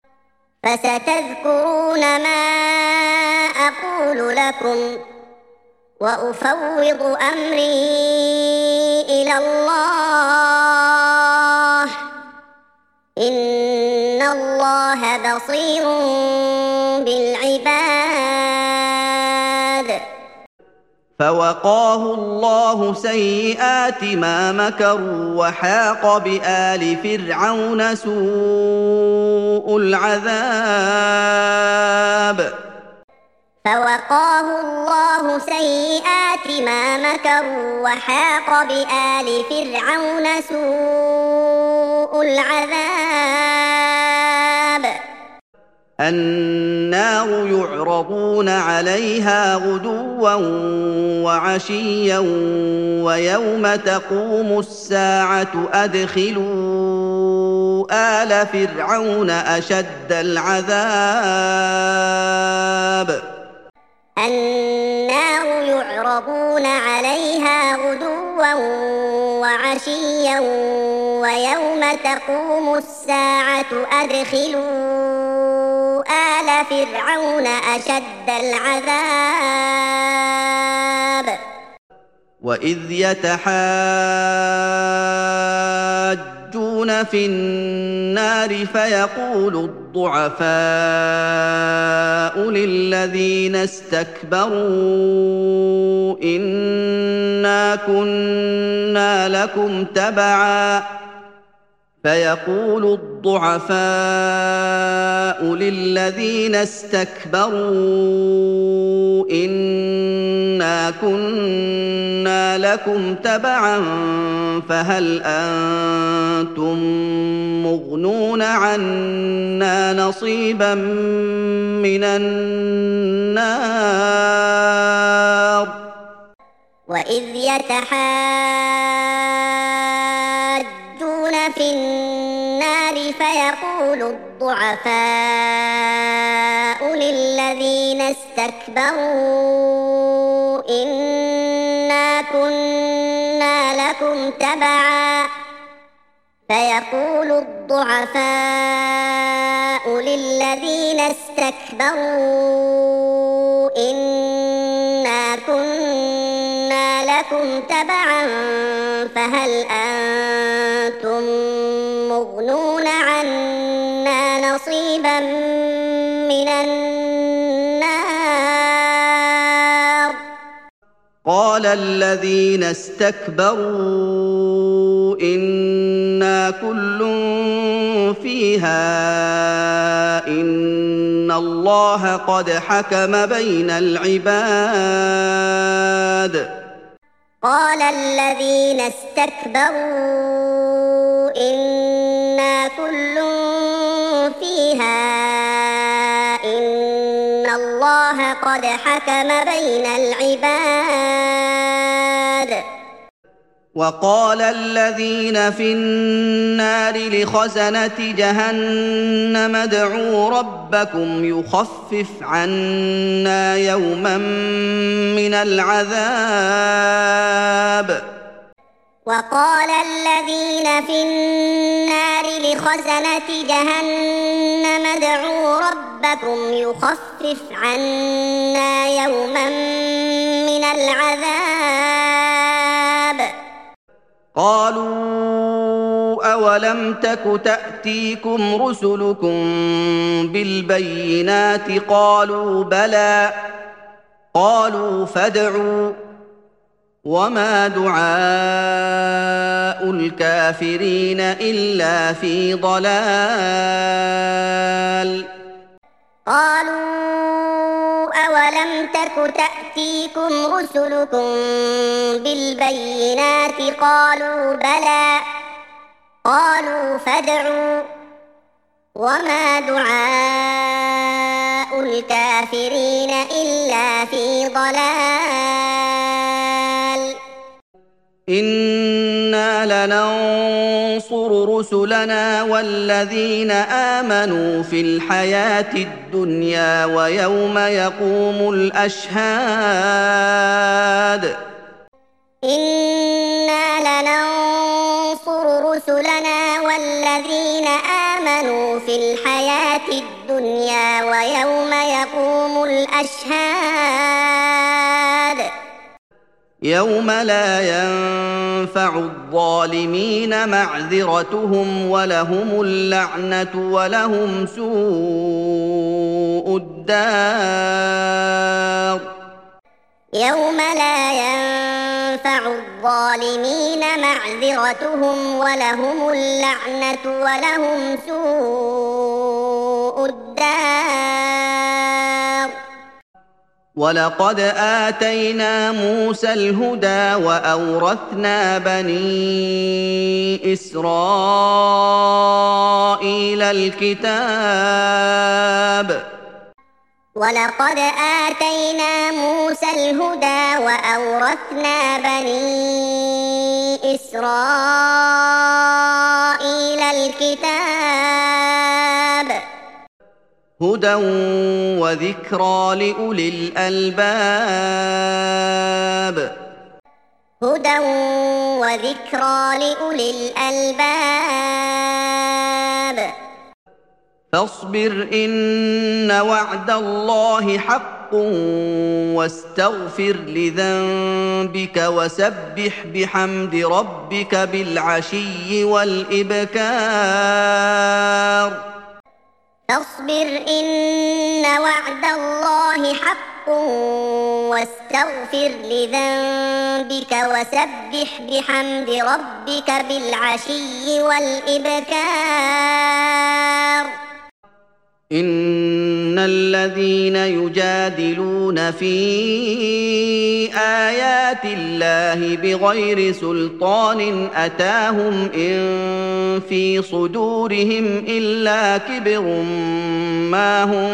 فستذكرون ما أقول لكم وأفوض أمري إلى الله إن الله بصير بالعباد
فوقاه الله سيئات ما مكروا وحاق بآل فرعون سوء العذاب
فوقاه الله سيئات ما مكروا وحاق بآل فرعون سوء العذاب
النار يعرضون عليها غدوا وعشيا ويوم تقوم الساعة أدخلوا آل فرعون أشد العذاب
النار يعرضون عليها غدوا وعشيا ويوم تقوم الساعة أدخلوا آل فرعون أشد العذاب
وإذ يتحاجون في النار فيقول الضعفاء للذين استكبروا إنا كنا لكم تبعا فيقول الضعفاء للذين استكبروا إنا كنا لكم تبعا فهل أنتم مغنون عنا نصيبا من النار
وإذ يتحاجون في النار فيقول الضعفاء للذين استكبروا إنا كنا لكم تبعا فيقول الضعفاء للذين استكبروا إنا كنا لكم تبعا فهل أنتم مغنون عنا نصيبا من النار
قال الذين استكبروا إنا كل فيها إن الله قد حكم بين العباد
قال الذين استكبروا إنا كل فيها إن الله قد حكم بين العباد
وقال الذين في النار لخزنة جهنم ادعوا ربكم يخفف عنا يوما من العذاب
وقال الذين في النار لخزنة جهنم ادعوا ربكم يخفف عنا يوما من العذاب
قالوا أولم تك تأتيكم رسلكم بالبينات قالوا بلى قالوا فادعوا وما دعاء الكافرين إلا في ضلال
قالوا أولم تك تأتيكم رسلكم بالبينات قالوا بلى قالوا فادعوا وما دعاء الكافرين إلا في ضلال
إنا لننصر رسلنا والذين آمنوا في الحياة الدنيا ويوم يقوم الأشهاد
إنا لننصر رسلنا والذين آمنوا في الحياة الدنيا ويوم يقوم الأشهاد
يوم لا ينفع الظالمين معذرتهم ولهم اللعنة ولهم سوء الدار
يوم لا ينفع الظالمين معذرتهم ولهم اللعنة ولهم سوء الدار
ولقد آتينا موسى الهدى وأورثنا بني إسرائيل الكتاب
ولقد آتينا موسى الهدى وأورثنا بني إسرائيل الكتاب
هدى وذكرى لأولي الألباب
هدى وذكرى لأولي الألباب
فاصبر إن وعد الله حق واستغفر لذنبك وسبح بحمد ربك بالعشي والإبكار
فاصبر إن وعد الله حق واستغفر لذنبك وسبح بحمد ربك بالعشي والإبكار
إن الذين يجادلون في آيات الله بغير سلطان أتاهم إن في صدورهم إلا كبر ما هم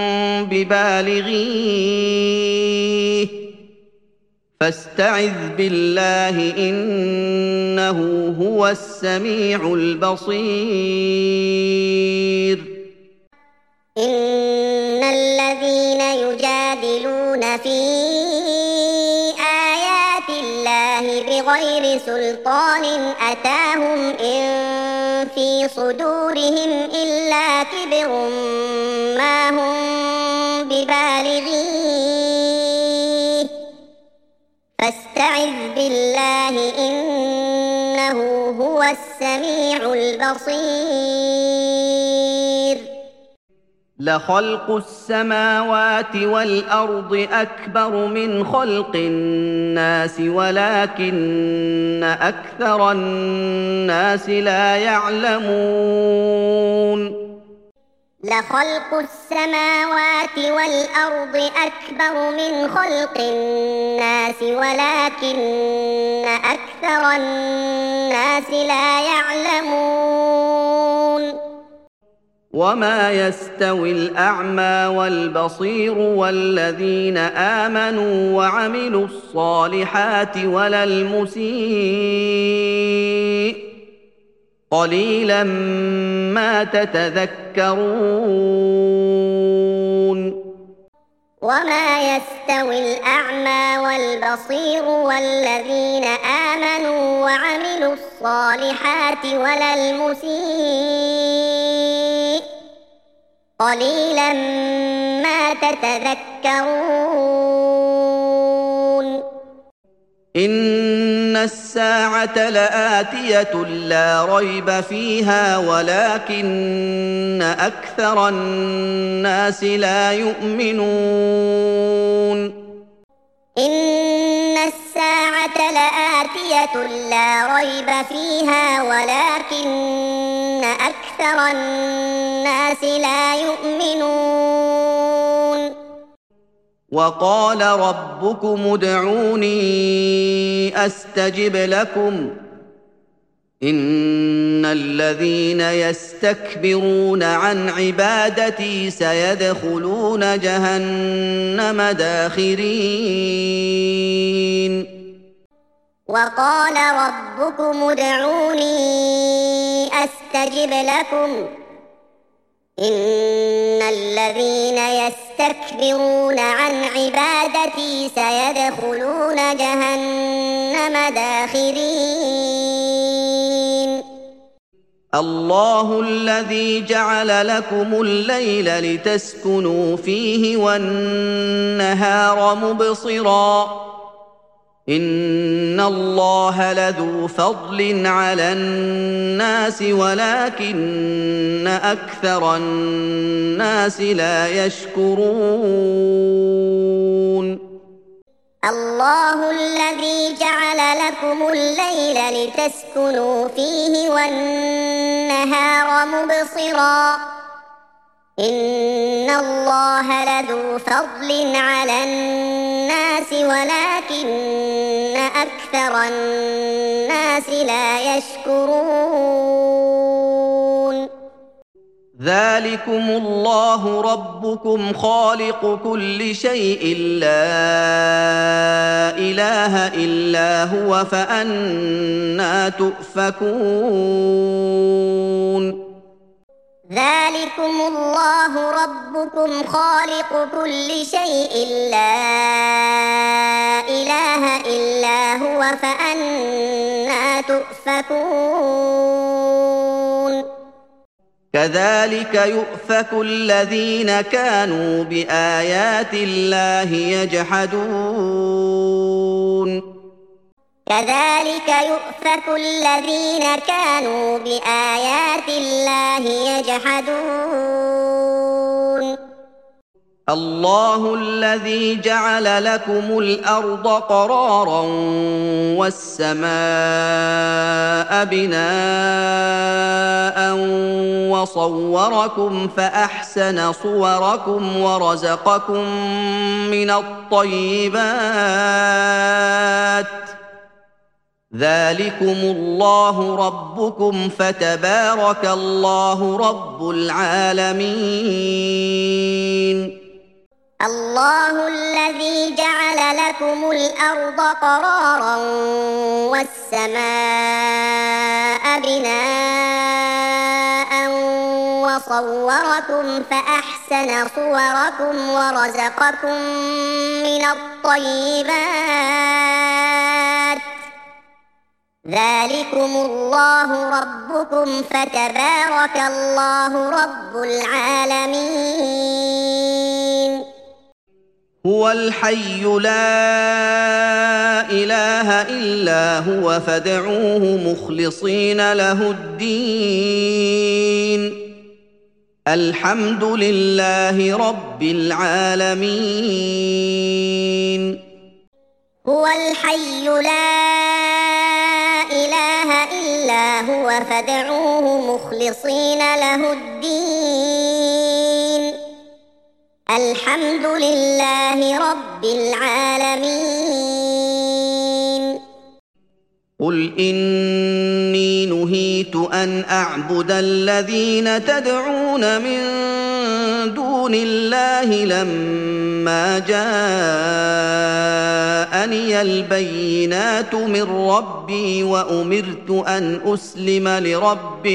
ببالغيه فاستعذ بالله إنه هو السميع البصير
إن الذين يجادلون في آيات الله بغير سلطان أتاهم إن في صدورهم إلا كبر ما هم ببالغيه فاستعذ بالله إنه هو السميع البصير
لخلق السماوات والأرض أكبر من خلق الناس ولكن أكثر الناس لا يعلمون
لخلق السماوات والأرض أكبر من خلق الناس ولكن أكثر الناس لا يعلمون
وما يستوي الأعمى والبصير والذين آمنوا وعملوا الصالحات ولا المسيء قليلا ما تتذكرون
وما يستوي الأعمى والبصير والذين آمنوا وعملوا الصالحات ولا المسيء قليلا ما تتذكرون
إن الساعة لآتية لا ريب فيها ولكن أكثر الناس لا يؤمنون
إن الساعة لآتية لا ريب فيها ولكن أكثر الناس لا يؤمنون
وقال ربكم ادعوني أستجب لكم إن الذين يستكبرون عن عبادتي سيدخلون جهنم داخرين
وقال ربكم ادعوني أستجب لكم إن الذين يستكبرون عن عبادتي سيدخلون جهنم داخرين
الله الذي جعل لكم الليل لتسكنوا فيه والنهار مبصرا إن الله لذو فضل على الناس ولكن أكثر الناس لا يشكرون
الله الذي جعل لكم الليل لتسكنوا فيه والنهار مبصرا إن الله لذو فضل على الناس ولكن أكثر الناس لا يشكرون
ذلكم الله ربكم خالق كل شيء لا إله إلا هو فأنى تؤفكون
ذلكم الله ربكم خالق كل شيء لا إله إلا هو فأنى تؤفكون
كذلك يؤفك الذين كانوا بآيات الله يجحدون
كذلك يؤفك الذين كانوا بآيات الله يجحدون
الله الذي جعل لكم الأرض قرارا والسماء بناء وصوركم فأحسن صوركم ورزقكم من الطيبات ذلكم الله ربكم فتبارك الله رب العالمين
الله الذي جعل لكم الأرض قرارا والسماء بناء وصوركم فأحسن صوركم ورزقكم من الطيبات ذلكم الله ربكم فتبارك الله رب العالمين
هو الحي لا إله إلا هو فادعوه مخلصين له الدين الحمد لله رب العالمين
هو الحي لا إله إلا هو فادعوه مخلصين له الدين الحمد لله رب العالمين
قل إني نهيت أن أعبد الذين تدعون من دون الله لما جاءني البينات من ربي وأمرت أن أسلم لرب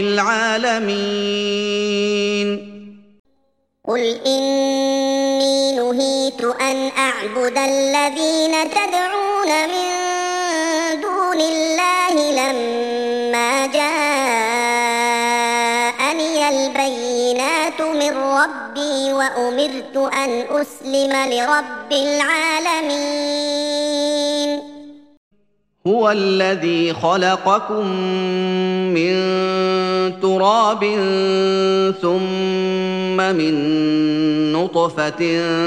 العالمين
قل إني نهيت أن أعبد الذين تدعون من دون الله لما جاءني البينات من ربي وأمرت أن أسلم لرب العالمين
هو الذي خلقكم من تراب ثم من نطفة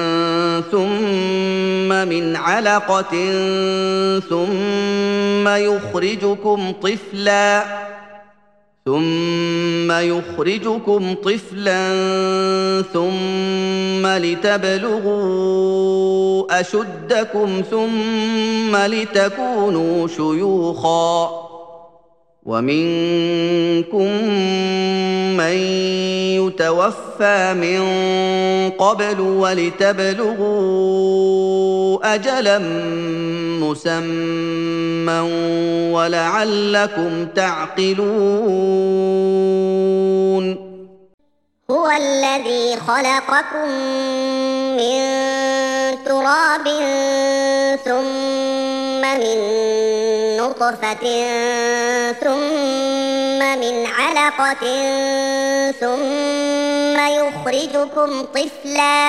ثم من علقة ثم يخرجكم طفلا ثم يخرجكم طفلا ثم لتبلغوا أشدكم ثم لتكونوا شيوخا ومنكم من يتوفى من قبل ولتبلغوا أجلا مسمى ولعلكم تعقلون
هو الذي خلقكم من تراب ثم من نطفة ثم من علقة ثم يخرجكم طفلا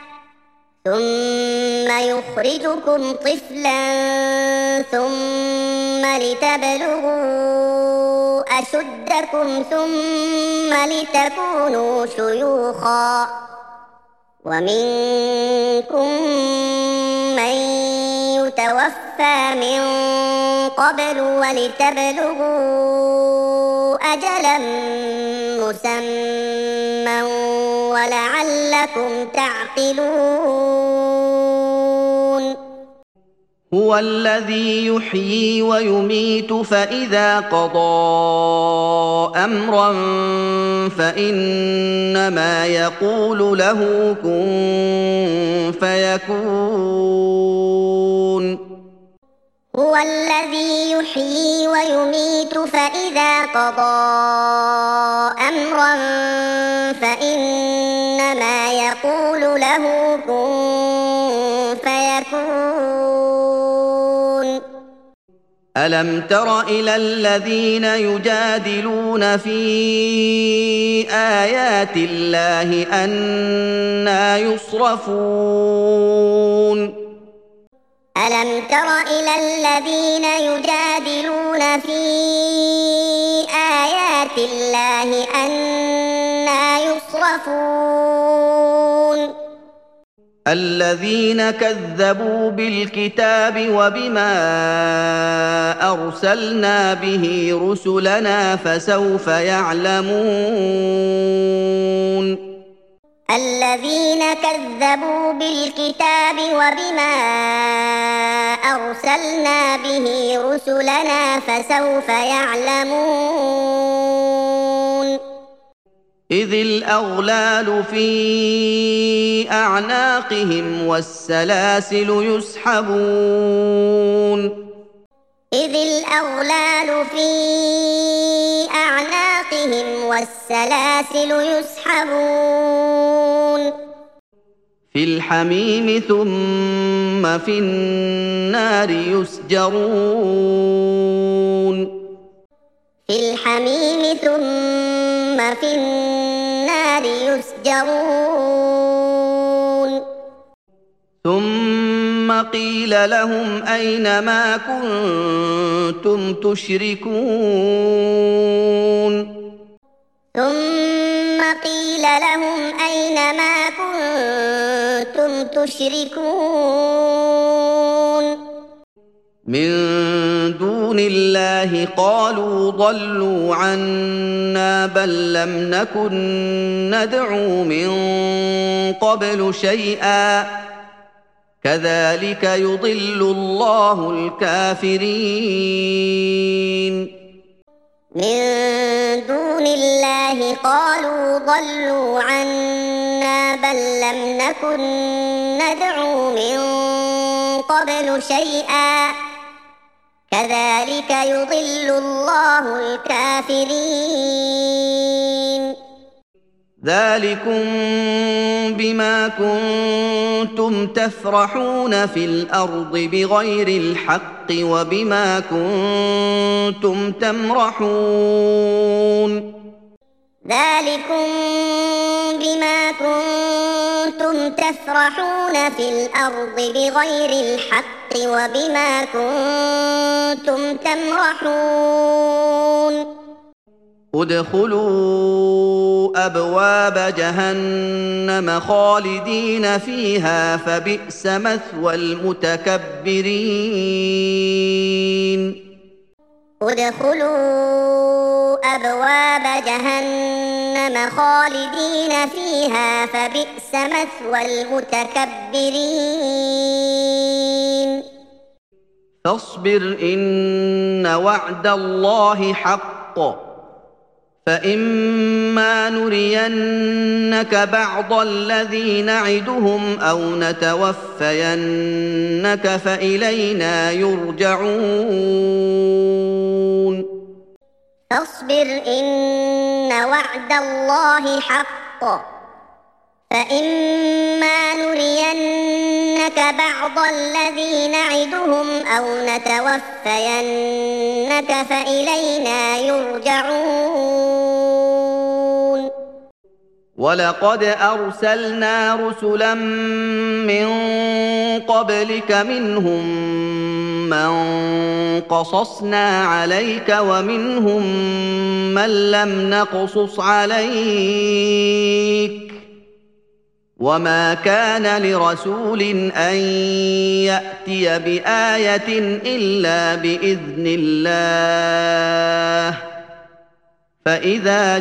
ثم يخرجكم طفلا ثم لتبلغوا أشدكم ثم لتكونوا شيوخا ومنكم من يتوفى من قبل ولتبلغوا أجلا مسمى ولعلكم لعلكم تعقلون
هو الذي يحيي ويميت فإذا قضى أمرا فإنما يقول له كن فيكون
هو الذي يحيي ويميت فإذا قضى أمرا فإنما يقول له كن فيكون
ألم تر إلى الذين يجادلون في آيات الله أنى يصرفون
ألم تر إلى الذين يجادلون في آيات الله أنى يصرفون
الذين كذبوا بالكتاب وبما أرسلنا به رسلنا فسوف يعلمون
الذين كذبوا بالكتاب وبما أرسلنا به رسلنا فسوف يعلمون
إذ الأغلال في أعناقهم والسلاسل يسحبون
إذ الأغلال في أعناقهم والسلاسل يسحبون
في الحميم ثم في النار يسجرون
في الحميم ثم في النار يسجرون
ثم قيل لهم أين ما كنتم تشركون
ثم قيل لهم أين ما كنتم تشركون
من دون الله قالوا ضلوا عنا بل لم نكن ندعو من قبل شيئا كذلك يضل الله الكافرين
من دون الله قالوا ضلوا عنا بل لم نكن ندعو من قبل شيئا كذلك يضل الله الكافرين
ذلكم بما كنتم تفرحون في الأرض بغير الحق وبما كنتم تمرحون
ذلكم بما كنتم تفرحون في الأرض بغير الحق وبما كنتم تمرحون
ادخلوا أبواب جهنم خالدين فيها فبئس مثوى المتكبرين
ادخلوا أبواب جهنم خالدين فيها فبئس مثوى المتكبرين
فاصبر إن وعد الله حق فإما نرينك بعض الذي نعدهم أو نتوفينك فإلينا يرجعون
فاصبر إن وعد الله حق فإما نرينك بعض الذي نعدهم أو نتوفينك فإلينا يرجعون
ولقد أرسلنا رسلا من قبلك منهم من قصصنا عليك ومنهم من لم نقصص عليك وما كان لرسول أن يأتي بآية إلا بإذن الله فإذا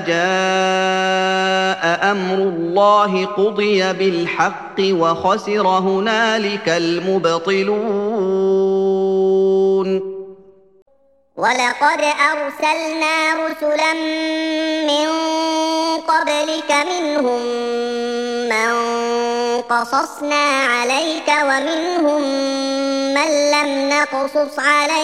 جاء أمر الله قضي بالحق وخسر هنالك المبطلون.
ولقد أرسلنا رسلا من قبلك منهم من قصصنا عليك ومنهم من لم نقصص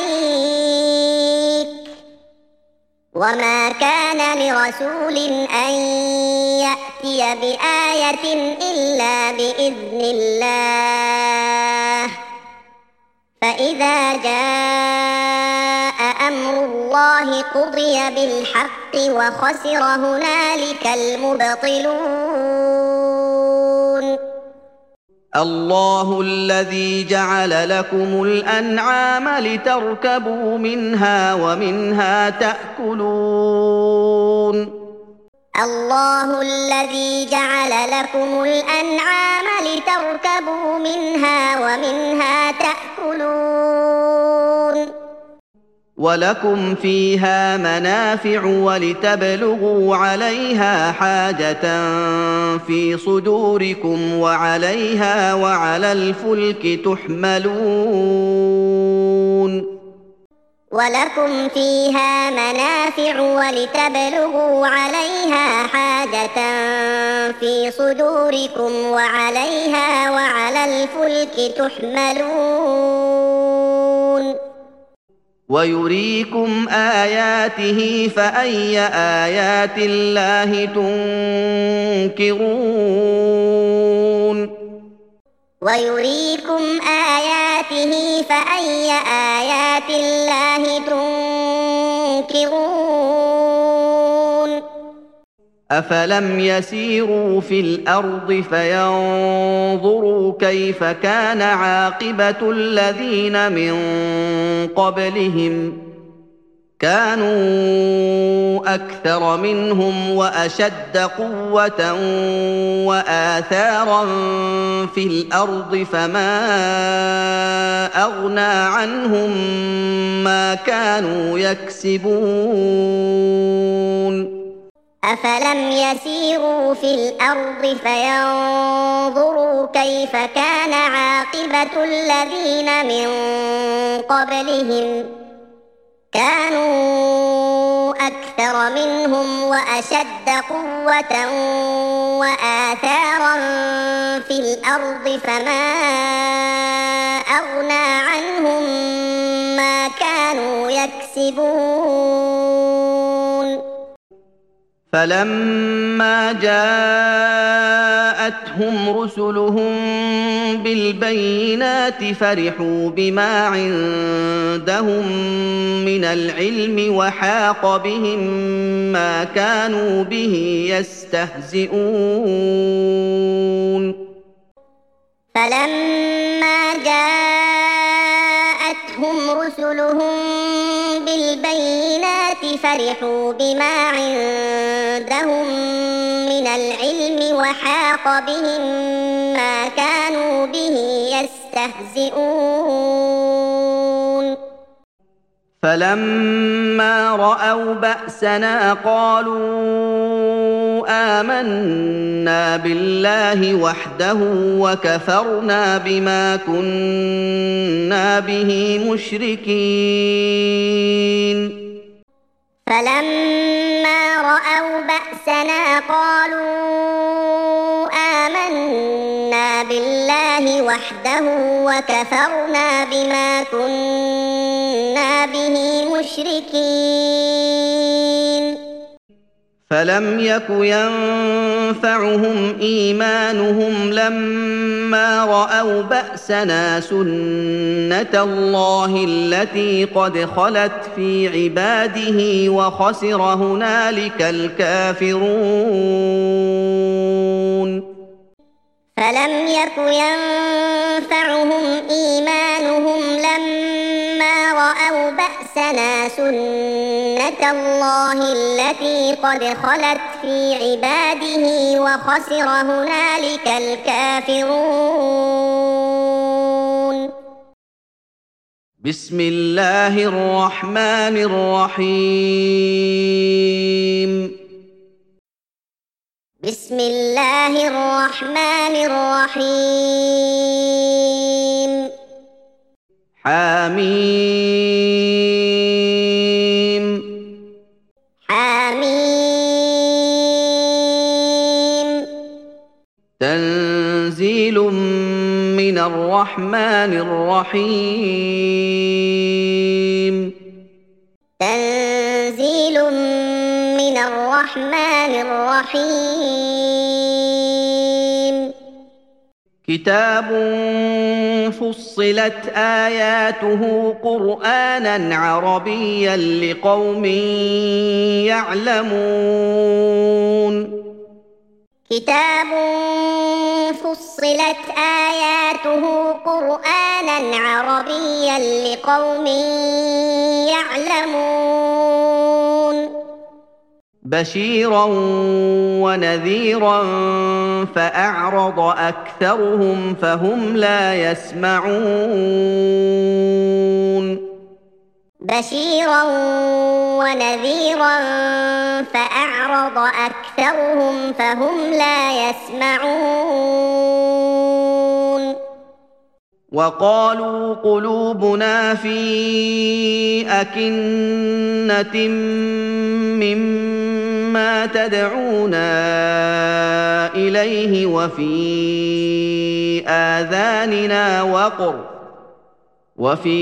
عليك وما كان لرسول أن يأتي بآية إلا بإذن الله فإذا جاء أمر الله قضي بالحق وخسر هنالك المبطلون.
الله الذي جعل لكم الأنعام لتركبوا منها ومنها تأكلون.
الله الذي جعل لكم الأنعام لتركبوا منها ومنها تأكلون.
ولكم فيها منافع ولتبلغوا عليها حاجة في صدوركم وعليها وعلى الفلك تحملون.
ولكم فيها منافع ولتبلغوا عليها حاجة في صدوركم وعليها وعلى الفلك تحملون.
ويريكم آياته فأي آيات الله تنكرون.
ويريكم آياته فأي آيات الله تنكرون.
أفلم يسيروا في الأرض فينظروا كيف كان عاقبة الذين من قبلهم كانوا أكثر منهم وأشد قوة وآثارا في الأرض فما أغنى عنهم ما كانوا يكسبون.
أفلم يسيروا في الأرض فينظروا كيف كان عاقبة الذين من قبلهم كانوا أكثر منهم وأشد قوة وآثارا في الأرض فما أغنى عنهم ما كانوا يكسبون.
فلما جاءتهم رسلهم بالبينات فرحوا بما عندهم من العلم وحاق بهم ما كانوا به يستهزئون.
فلما جاءتهم رسلهم بالبينات فرحوا بما عندهم من العلم وحاق بهم ما كانوا به يستهزئون.
فلما رأوا بأسنا قالوا آمنا بالله وحده وكفرنا بما كنا به مشركين.
فلما رأوا بأسنا قالوا آمنا بالله وحده وكفرنا بما كنا به مشركين.
فلم يك ينفعهم إيمانهم لما رأوا بأسنا سنة الله التي قد خلت في عباده وخسر هنالك الكافرون.
فلم يك ينفعهم إيمانهم لما رأوا بأسنا سنة الله التي قد خلت في عباده وخسر هنالك الكافرون.
بسم الله الرحمن الرحيم
بسم الله الرحمن الرحيم
حميم
حميم
تنزيل من الرحمن الرحيم
تنزيل من الرحمن الرحيم
كتاب فصلت آياته قرآنا عربيا لقوم يعلمون
كتاب فصلت آياته قرآنا عربيا لقوم يعلمون
بشيرا ونذيرا فأعرض أكثرهم فهم لا يسمعون
بشيرا ونذيرا فأعرض أكثرهم فهم لا يسمعون
وقالوا قلوبنا في أكنة مما تدعونا إليه وفي آذاننا وقر وفي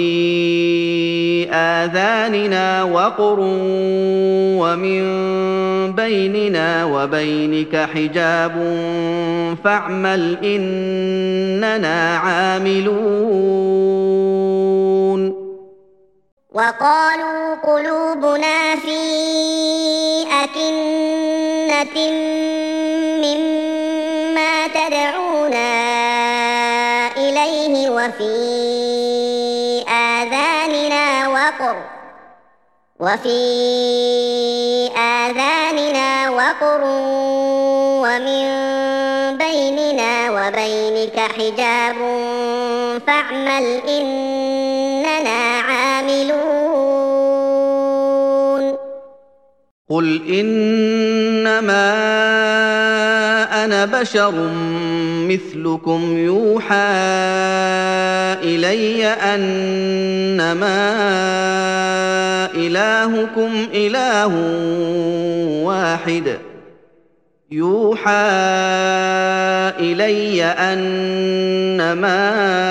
آذاننا وقر ومن بيننا وبينك حجاب فاعمل إننا عاملون
وقالوا قلوبنا في أكنة مما تدعونا إليه وفي آذاننا وقر وفي آذاننا وقر ومن بيننا وبينك حجاب فاعمل إننا عاملون
قل إنما أنا بشر مثلكم يوحى إلي أنما إلهكم إله واحد يوحى إلي أنما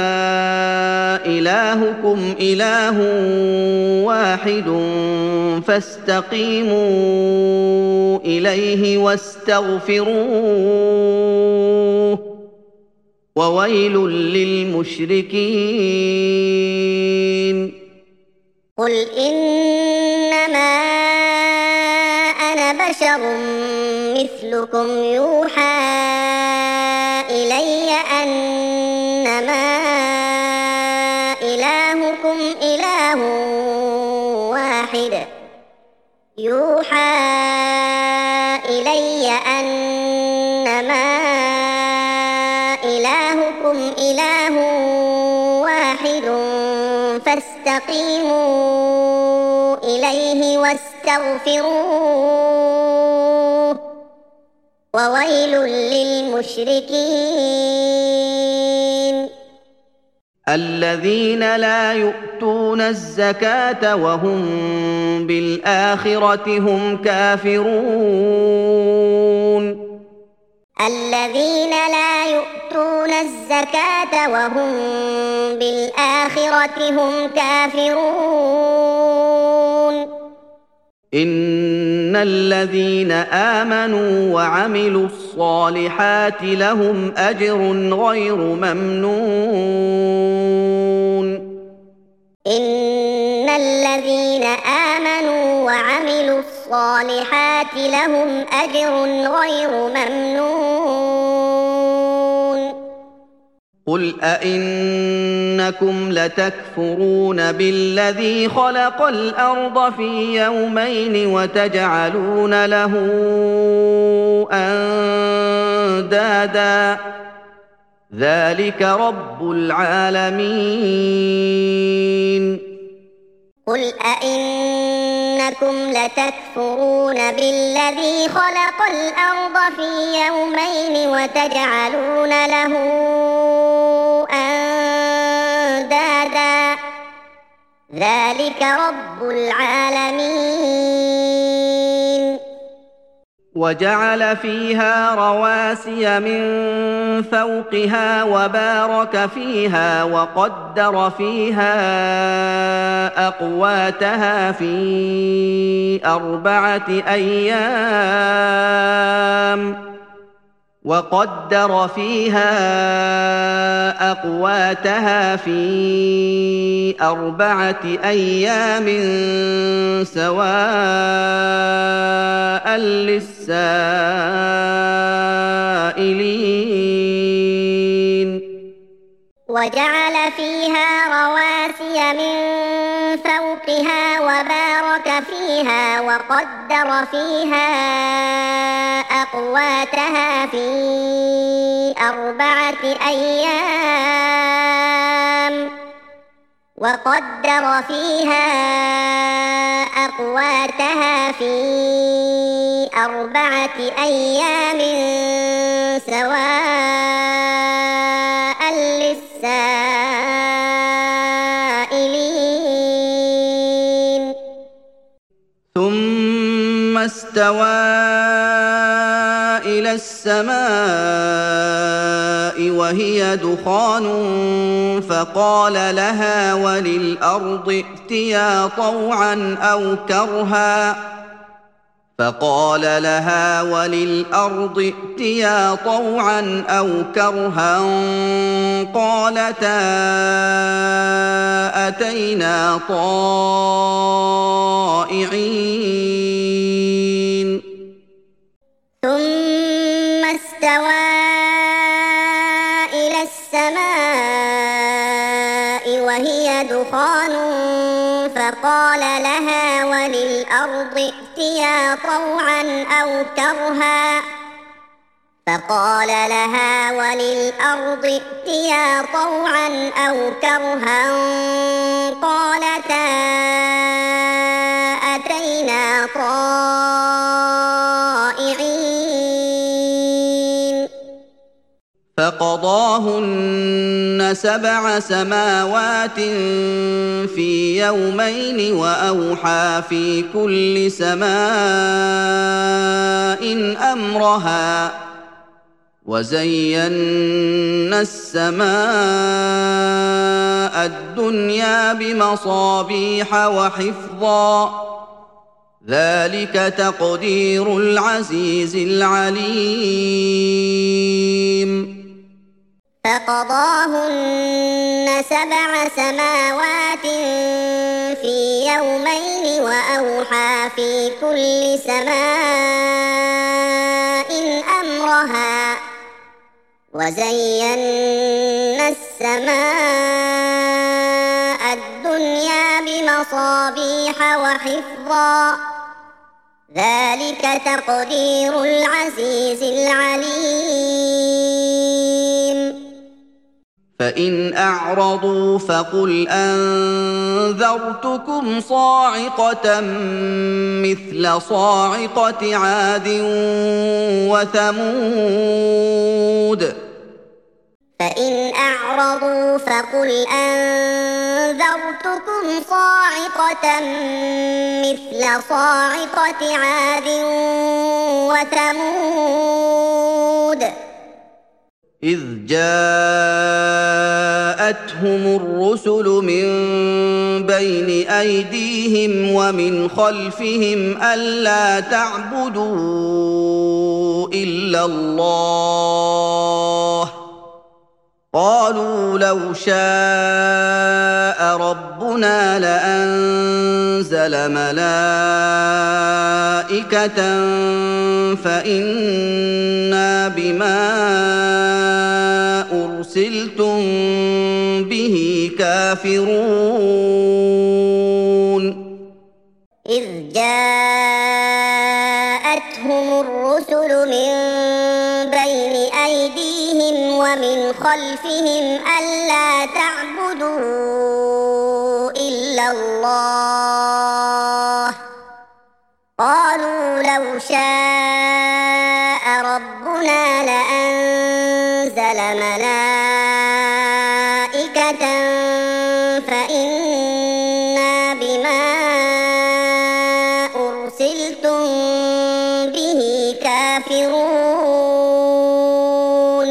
إلهكم إله واحد فاستقيموا إليه واستغفروه وويل للمشركين
قل إنما أنا بشر مثلكم يوحى إلي أنما إلهكم إله واحد يوحى إلي أنما إلهكم إله واحد فاستقيموا إليه واستغفروه وويل للمشركين
الذين لا يؤتون الزكاة وهم بالآخرة هم كافرون
الذين لا يؤتون الزكاة وهم بالآخرة هم كافرون
إن الذين آمنوا وعملوا الصالحات لهم أجر غير ممنون
إن الذين آمنوا وعملوا الصالحات لهم أجر غير ممنون
قل أئنكم لتكفرون بالذي خلق الأرض في يومين وتجعلون له أندادا ذلك رب العالمين.
قل أئنكم لتكفرون بالذي خلق الأرض في يومين وتجعلون له أندادا ذلك رب العالمين.
وجعل فيها رواسي من فوقها وبارك فيها وقدر فيها أقواتها في أربعة أيام وقدر فيها أقواتها في أربعة أيام سواء للسائلين.
وجعل فيها رواسي من فوقها وبارك فيها وقدر فيها أقواتها في أربعة أيام وقدر فيها أقواتها في أربعة أيام سواء للسائلين.
ثم استوى إلى السماء وهي دخان فقال لها وللأرض ائتيا طوعا أو كرها فقال لها وللأرض ائتيا طوعا أو كرها قالتا أتينا طائعين.
ثم استوى إلى السماء وهي دخان فقال لها وللأرض ائتيا طوعا أو كرها فقال لها وللأرض ائتيا طوعا أو كرها قالتا أتينا طائعين.
فقضاهن سبع سماوات في يومين وأوحى في كل سماء أمرها وزينا السماء الدنيا بمصابيح وحفظا ذلك تقدير العزيز العليم.
فقضاهن سبع سماوات في يومين وأوحى في كل سماء أمرها وزينا السماء الدنيا بمصابيح وحفظا ذلك تقدير العزيز العليم.
فإن أعرضوا فقل أنذرتكم صاعقة مثل صاعقة عاد وثمود.
فإن أعرضوا فقل أنذرتكم صاعقة مثل صاعقة عاد وثمود
إذ جاءتهم الرسل من بين أيديهم ومن خلفهم ألا تعبدوا إلا الله قالوا لو شاء ربنا لأنزل ملائكة فإنا بما أرسلتم به كافرون.
إذ جاءتهم الرسل من بين أيديهم ومن ومن خلفهم ألا تعبدوا إلا الله قالوا لو شاء ربنا لأنزل ملائكة فإنا بما أرسلتم به كافرون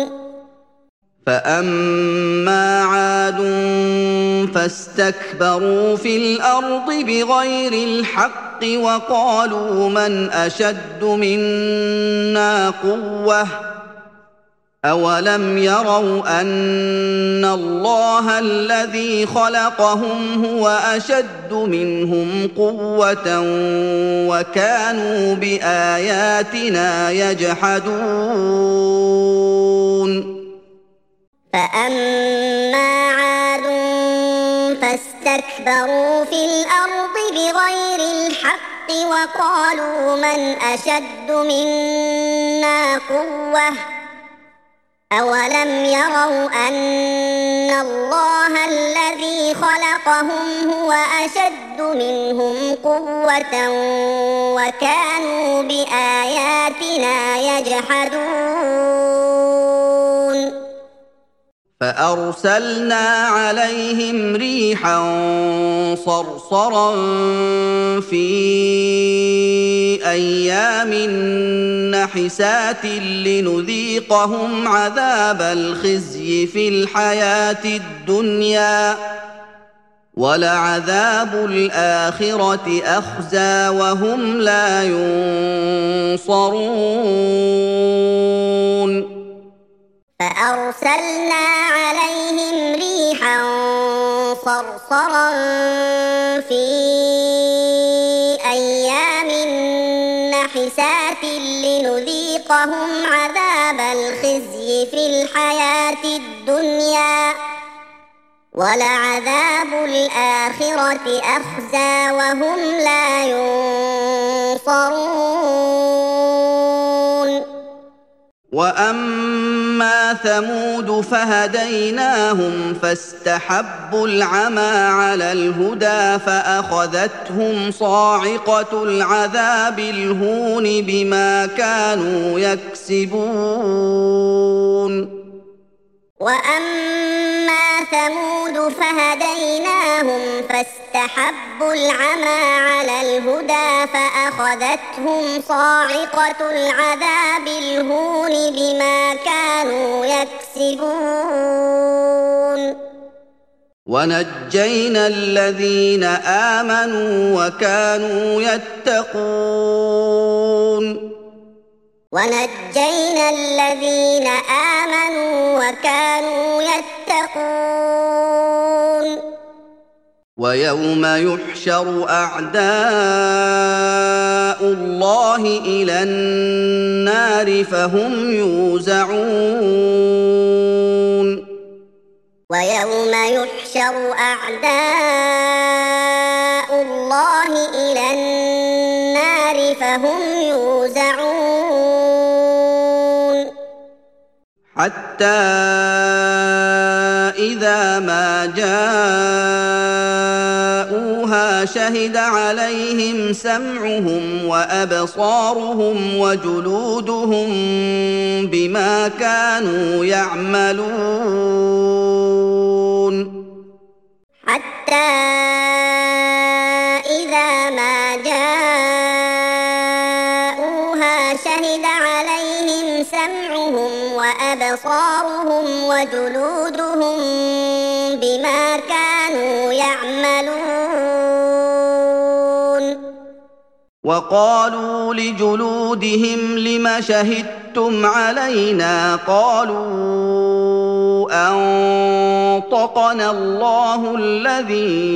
فأما عاد فاستكبروا في الأرض بغير الحق وقالوا من أشد منا قوة أولم يروا أن الله الذي خلقهم هو أشد منهم قوة وكانوا بآياتنا يجحدون
فأما عاد فاستكبروا في الأرض بغير الحق وقالوا من أشد منا قوة أولم يروا أن الله الذي خلقهم هو أشد منهم قوة وكانوا بآياتنا يجحدون
فأرسلنا عليهم ريحا صرصرا في أيام نحسات لنذيقهم عذاب الخزي في الحياة الدنيا ولعذاب الآخرة أخزى وهم لا ينصرون
فأرسلنا عليهم ريحا صرصرا في أيام نحسات لنذيقهم عذاب الخزي في الحياة الدنيا ولعذاب الآخرة أخزى وهم لا ينصرون
وأما ثمود فهديناهم فاستحبوا العمى على الهدى فأخذتهم صاعقة العذاب الهون بما كانوا يكسبون
وأما ثمود فهديناهم فاستحبوا العمى على الهدى فأخذتهم صاعقة العذاب الهون بما كانوا يكسبون
ونجينا الذين آمنوا وكانوا يتقون
ونجينا الذين آمنوا وكانوا يتقون
ويوم يحشر أعداء الله إلى النار فهم يوزعون
ويوم يحشر أعداء الله إلى النار فهم يوزعون
حتى إذا ما جاءوها شهد عليهم سمعهم وأبصارهم وجلودهم بما كانوا يعملون
حتى إذا ما جاءوها شهد عليهم سمعهم وأبصارهم وجلودهم بما كانوا يعملون
وقالوا لجلودهم لم شهدتم علينا قالوا أنطقنا الله الذي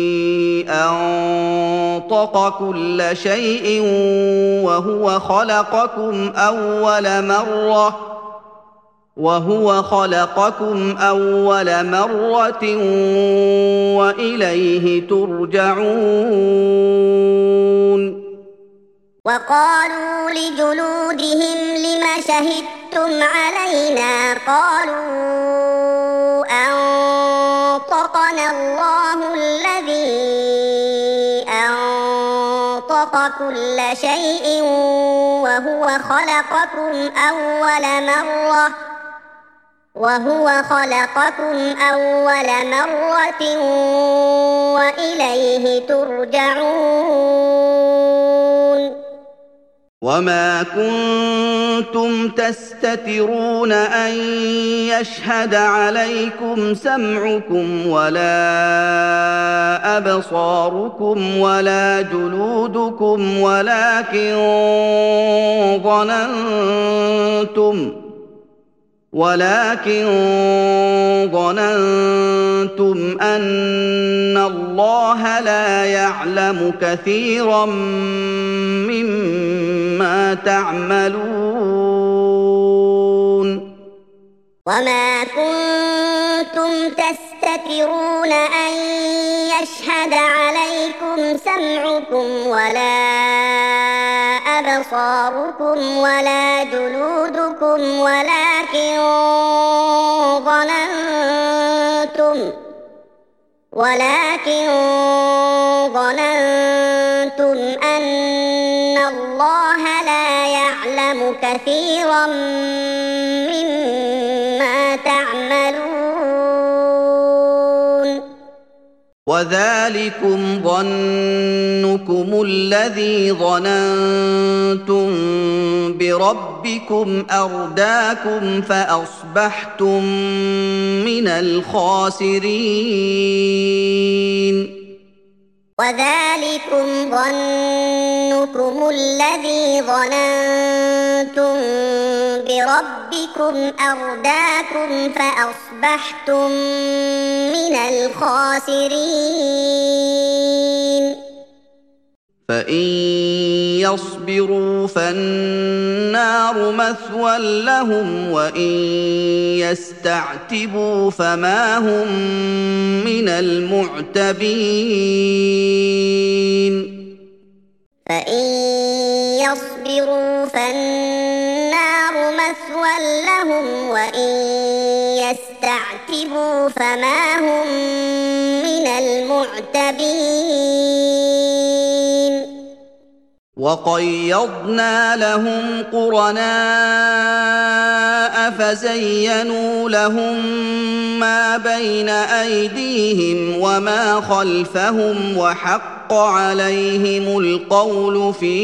أنطق كل شيء وهو خلقكم أول مرة وهو خلقكم أول مرة وإليه ترجعون
وقالوا لجلودهم لم شهدتم علينا قالوا أنطقنا الله الذي أنطق كل شيء وهو خلقكم أول مرة وهو خلقكم أول مرة وإليه ترجعون
وما كنتم تستترون أن يشهد عليكم سمعكم ولا أبصاركم ولا جلودكم ولكن ظننتم ولكن ظننتم أن الله لا يعلم كثيرا مما تعملون
وما كنتم تستترون أن يشهد عليكم سمعكم ولا أبصاركم ولا جلودكم ولكن ظننتم ولكن ظننتم أن الله لا يعلم كثيرا مما تعملون
وذلكم ظنكم الذي ظننتم بربكم أرداكم فأصبحتم من الخاسرين
وذلكم ظنكم الذي ظننتم بربكم أرداكم فأصبحتم من الخاسرين
فإن يصبروا فالنار مثوى لهم وإن يستعتبوا فما هم من المعتبين
فإن يصبروا فالنار مثوى لهم وإن يستعتبوا فما هم من المعتبين
وقيضنا لهم قرناء فزينوا لهم ما بين أيديهم وما خلفهم وحق عليهم القول في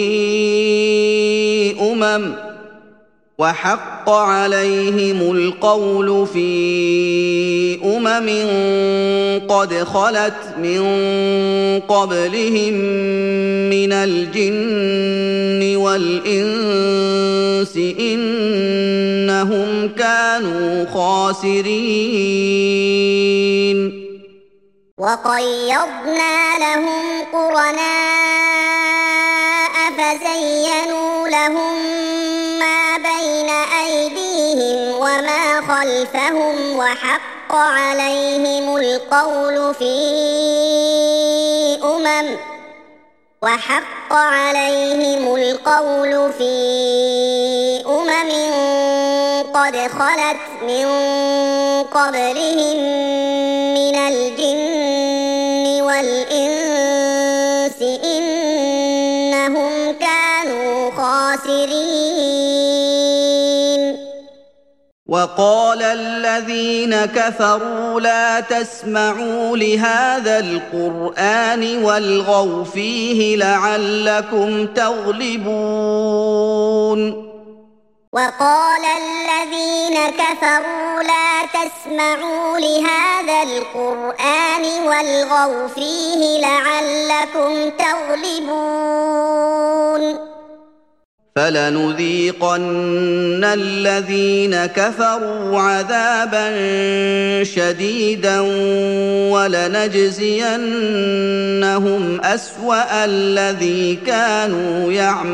أمم وحق عليهم القول في أمم قد خلت من قبلهم من الجن والإنس إنهم كانوا خاسرين
وقيضنا لهم قرناء فزينوا لهم ما بين أيديهم وما خلفهم وحق عليهم القول في أمم وحق عليهم القول في أمم قد خلت من قبلهم من الجن والإنس إنهم كانوا خاسرين
وقال الذين كفروا لا تسمعوا لهذا القرآن والغوا فيه لعلكم تغلبون
وقال الذين كفروا لا تسمعوا لهذا القرآن والغوا فيه لعلكم تغلبون
فلنذيقن الذين كفروا عذابا شديدا ولنجزينهم أسوأ الذي كانوا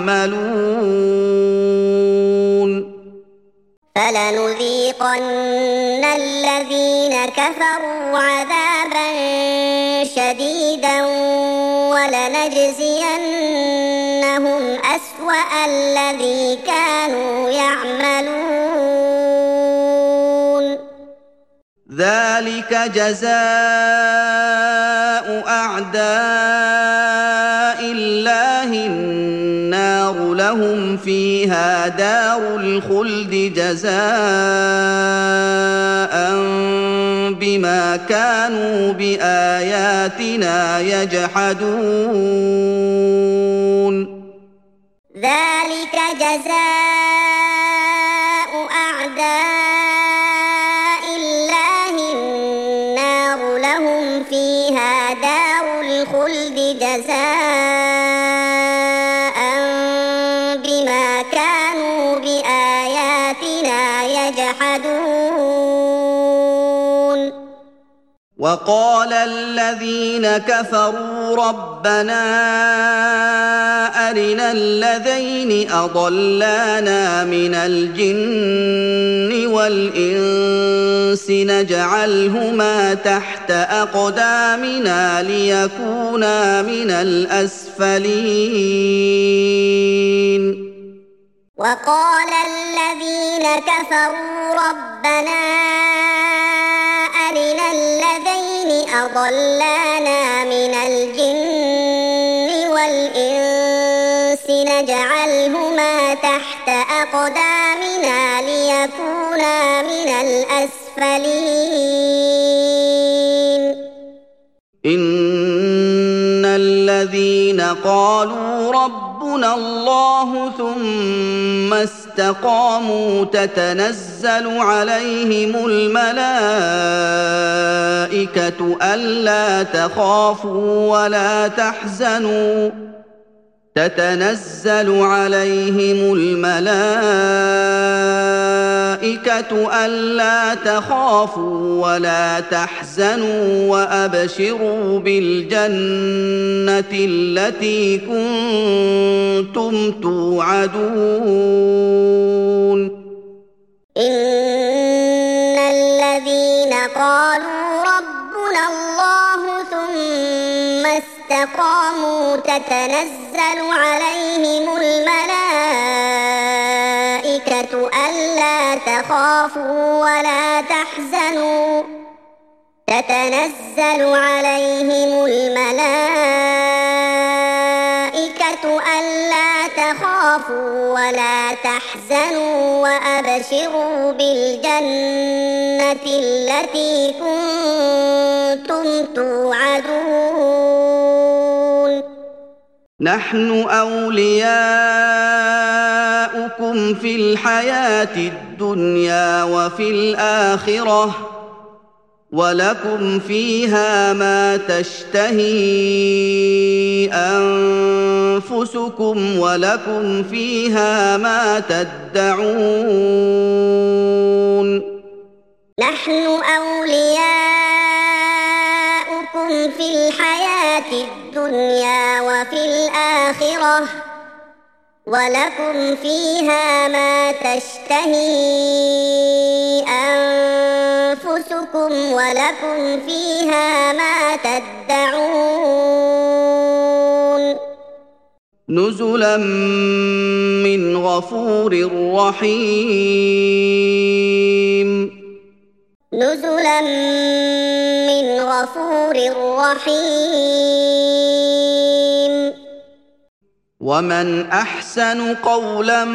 يعملون
فلنذيقن الذين كفروا عذابا شديدا ولنجزينهم أسوأ أسوأ الذي كانوا يعملون
ذلك جزاء أعداء الله النار لهم فيها دار الخلد جزاء بما كانوا بآياتنا يجحدون
ذلك جزاء أعداء الله النار لهم فيها دار الخلد جزاء بما كانوا بآياتنا يجحدون
وقال الذين كفروا ربنا أرنا الذين أضلانا من الجن والإنس نجعلهما تحت أقدامنا ليكونا من الأسفلين
وقال الذين كفروا ربنا أرنا الذين أضلانا من الجن والإنس نجعلهما تحت أقدامنا ليكونا من الأسفلين
إن الذين قالوا ربنا الله ثم استقاموا تتنزل عليهم الملائكة ألا تخافوا ولا تحزنوا تتنزل عليهم الملائكة ألا تخافوا ولا تحزنوا وأبشروا بالجنة التي كنتم توعدون
إن الذين قالوا ربنا الله ثم استقاموا تتنزل عليهم الملائكة ألا تخافوا ولا تحزنوا تتنزل عليهم الملائكة ألا تخافوا ولا تحزنوا وأبشروا بالجنة التي كنتم توعدون
نحن أولياؤكم في الحياة الدنيا وفي الآخرة ولكم فيها ما تشتهي أنفسكم ولكم فيها ما تدعون
نحن أولياؤكم في الحياة الدنيا وفي الآخرة ولكم فيها ما تشتهي أنفسكم ولكم فيها ما تدعون
نزلا من غفور رحيم
نزلا من غفور رحيم
ومن أحسن قولا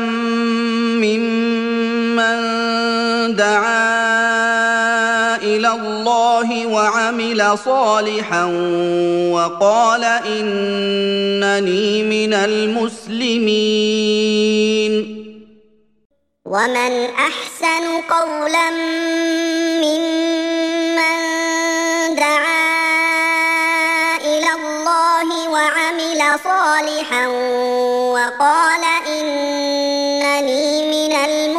ممن دعا إلى الله وعمل صالحا وقال إنني من المسلمين
ومن أحسن قولا ممن دعا إلى الله وعمل صالحا وقال إنني من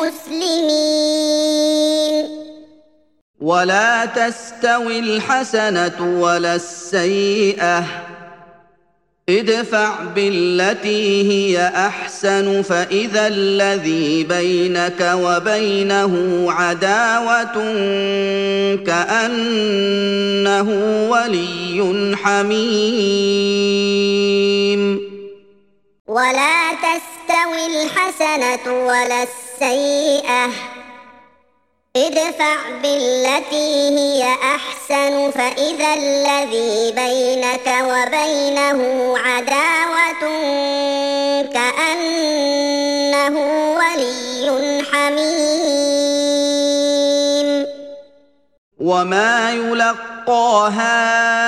المسلمين
ولا تستوي الحسنة ولا السيئة ادفع بالتي هي أحسن فإذا الذي بينك وبينه عداوة كأنه ولي حميم
ولا تستوي الحسنة ولا السيئة ادفع بالتي هي أحسن فإذا الذي بينك وبينه عداوة كأنه ولي حميم
وما يلقاها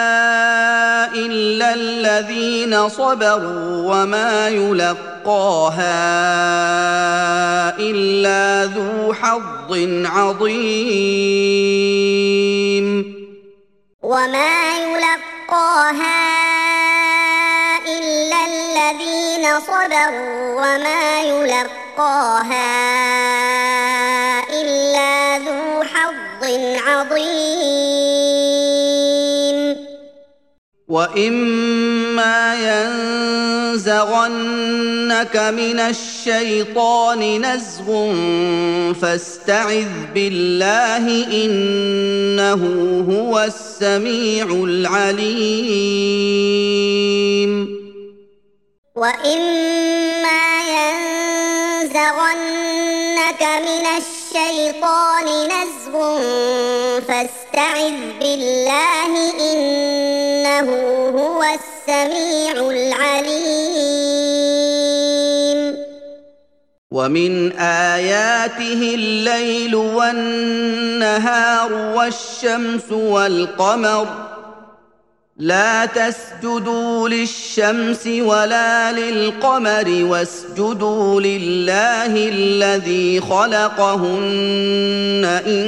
إلا الذين صبروا وما يلقاها إلا ذو حظ عظيم
وما يلقاها إلا الذين صبروا وما يلقاها إلا ذو حظ عظيم
وإما ينزغنك من الشيطان نزغ فاستعذ بالله إنه هو السميع العليم
وإما ينزغنك من الشيطان نزغ فاستعذ بالله إنه هو السميع العليم
ومن آياته الليل والنهار والشمس والقمر لا تسجدوا للشمس ولا للقمر واسجدوا لله الذي خلقهن إن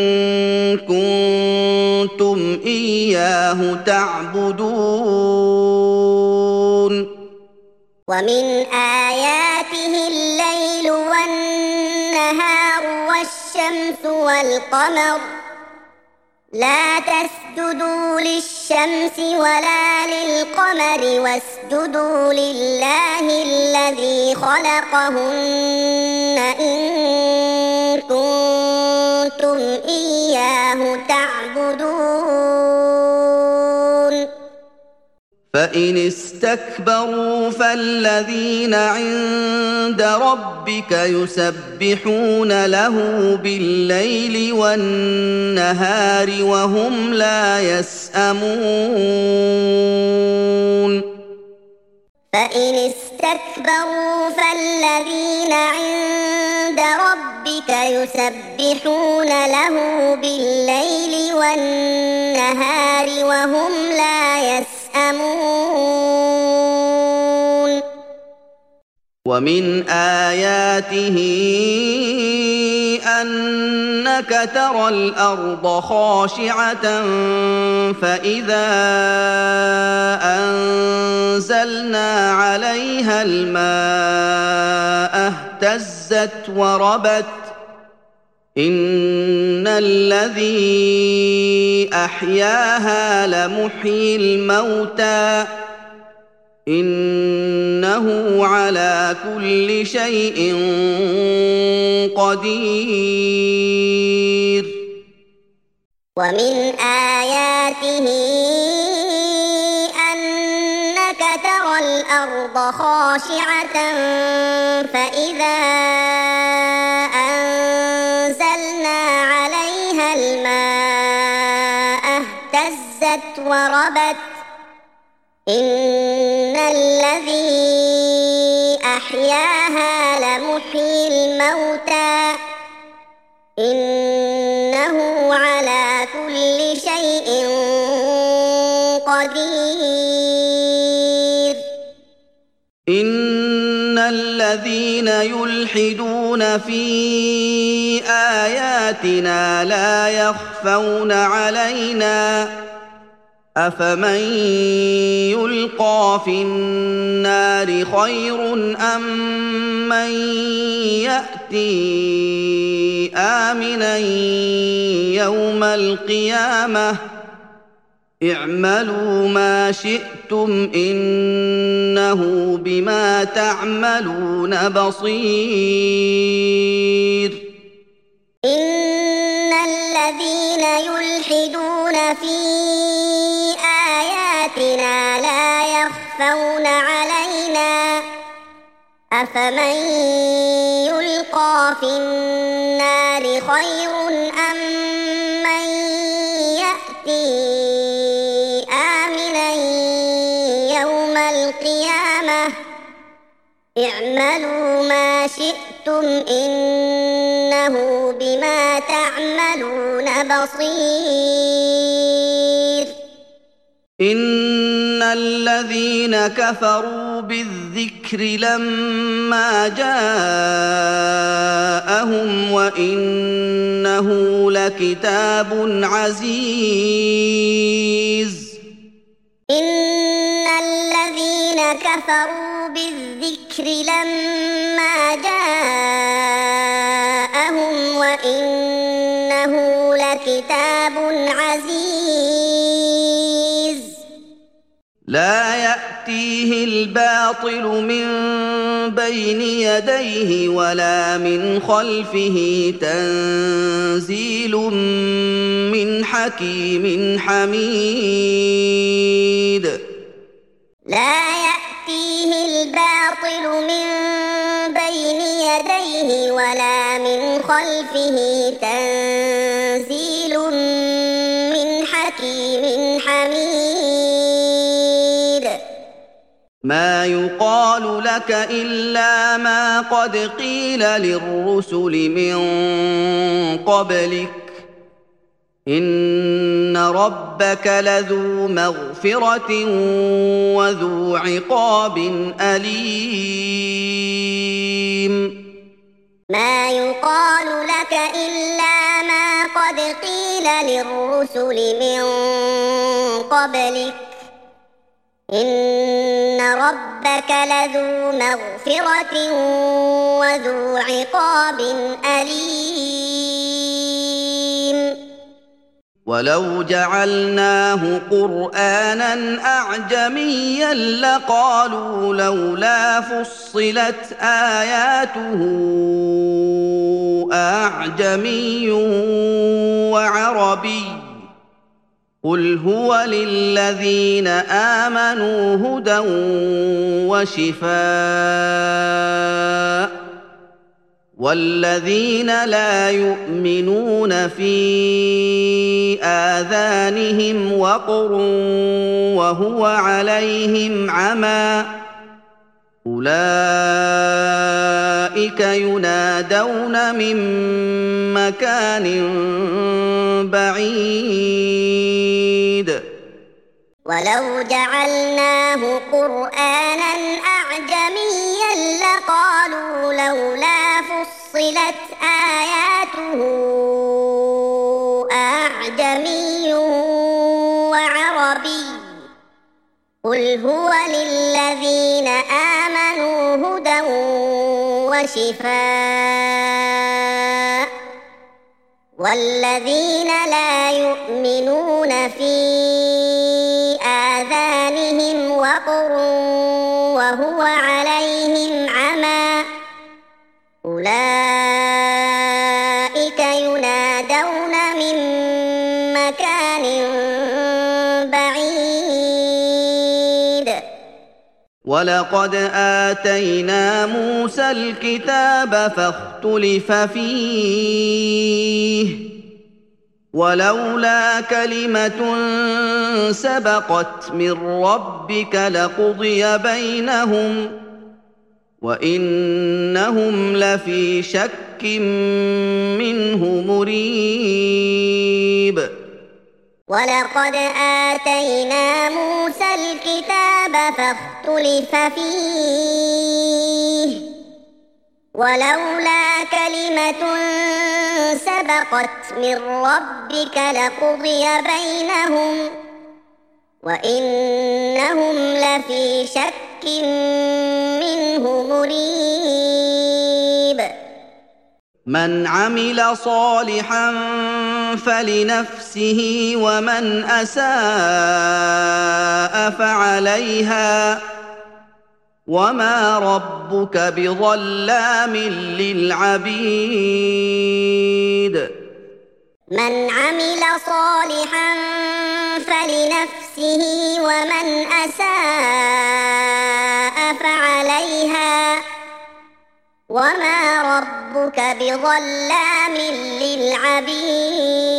كنتم إياه تعبدون
ومن آياته الليل والنهار والشمس والقمر لا تسجدوا للشمس ولا للقمر واسجدوا لله الذي خلقهن إن كنتم إياه تعبدون
فإن استكبروا فالذين عند ربك يسبحون له بالليل والنهار وهم لا يسأمون
فإن استكبروا فالذين عند ربك يسبحون له بالليل والنهار وهم لا يسأمون أمون
ومن آياته أنك ترى الأرض خاشعة فإذا أنزلنا عليها الماء اهتزت وربت إن الذي أحياها لمحيي الموتى إنه على كل شيء قدير
ومن آياته أنك ترى الأرض خاشعة فإذا أنزلنا عليها الماء اهتزت وربت إن الذي أحياها لمحيي الموتى إنه على كل شيء قدير
إن الذين يلحدون في آياتنا لا يخفون علينا أفمن يلقى في النار خير أم من يأتي آمنا يوم القيامة اعملوا ما شئتم إنه بما تعملون بصير
إن الذين يلحدون في آياتنا لا يخفون علينا أفمن يلقى في النار خير أم من يأتي آمنا يوم القيامة اعملوا ما شئتم إنه بما تعملون بصير.
إن الذين كفروا بالذكر لما جاءهم وإنه لكتاب عزيز.
إن الذين كفروا بالذكر لما جاءهم وإنه لكتاب عزيز
لا يأتيه الباطل من بين يديه ولا من خلفه تنزيل من حكيم حميد.
لا يأتيه الباطل من بين يديه ولا من خلفه تنزيل من حكيم حميد.
ما يقال لك إلا ما قد قيل للرسل من قبلك إن ربك لذو مغفرة وذو عقاب أليم.
ما يقال لك إلا ما قد قيل للرسل من قبلك إن ربك لذو مغفرة وذو عقاب أليم.
ولو جعلناه قرآنا أعجميا لقالوا لولا فصلت آياته أعجمي وعربي قل هو للذين آمنوا هدى وشفاء والذين لا يؤمنون في آذانهم وقر وهو عليهم عمى أولئك ينادون من مكان بعيد.
ولو جعلناه قرآنا أعجميا لقالوا لولا فصلت آياته أعجمي وعربي قل هو للذين آمنوا هدى وشفاء والذين لا يؤمنون في آذانهم وقر وهو عليهم عمى أولئك ينادون من مكان بعيد.
ولقد آتينا موسى الكتاب فاختلف فيه ولولا كلمة سبقت من ربك لقضي بينهم وإنهم لفي شك منه مريب.
ولقد آتينا موسى الكتاب فاختلف فيه ولولا كلمة سبقت من ربك لقضي بينهم وإنهم لفي شك منه مريب.
من عمل صالحا فلنفسه ومن أساء فعليها وما ربك بظلام للعبيد.
من عمل صالحا فلنفسه ومن أساء فعليها وما ربك بظلام للعبيد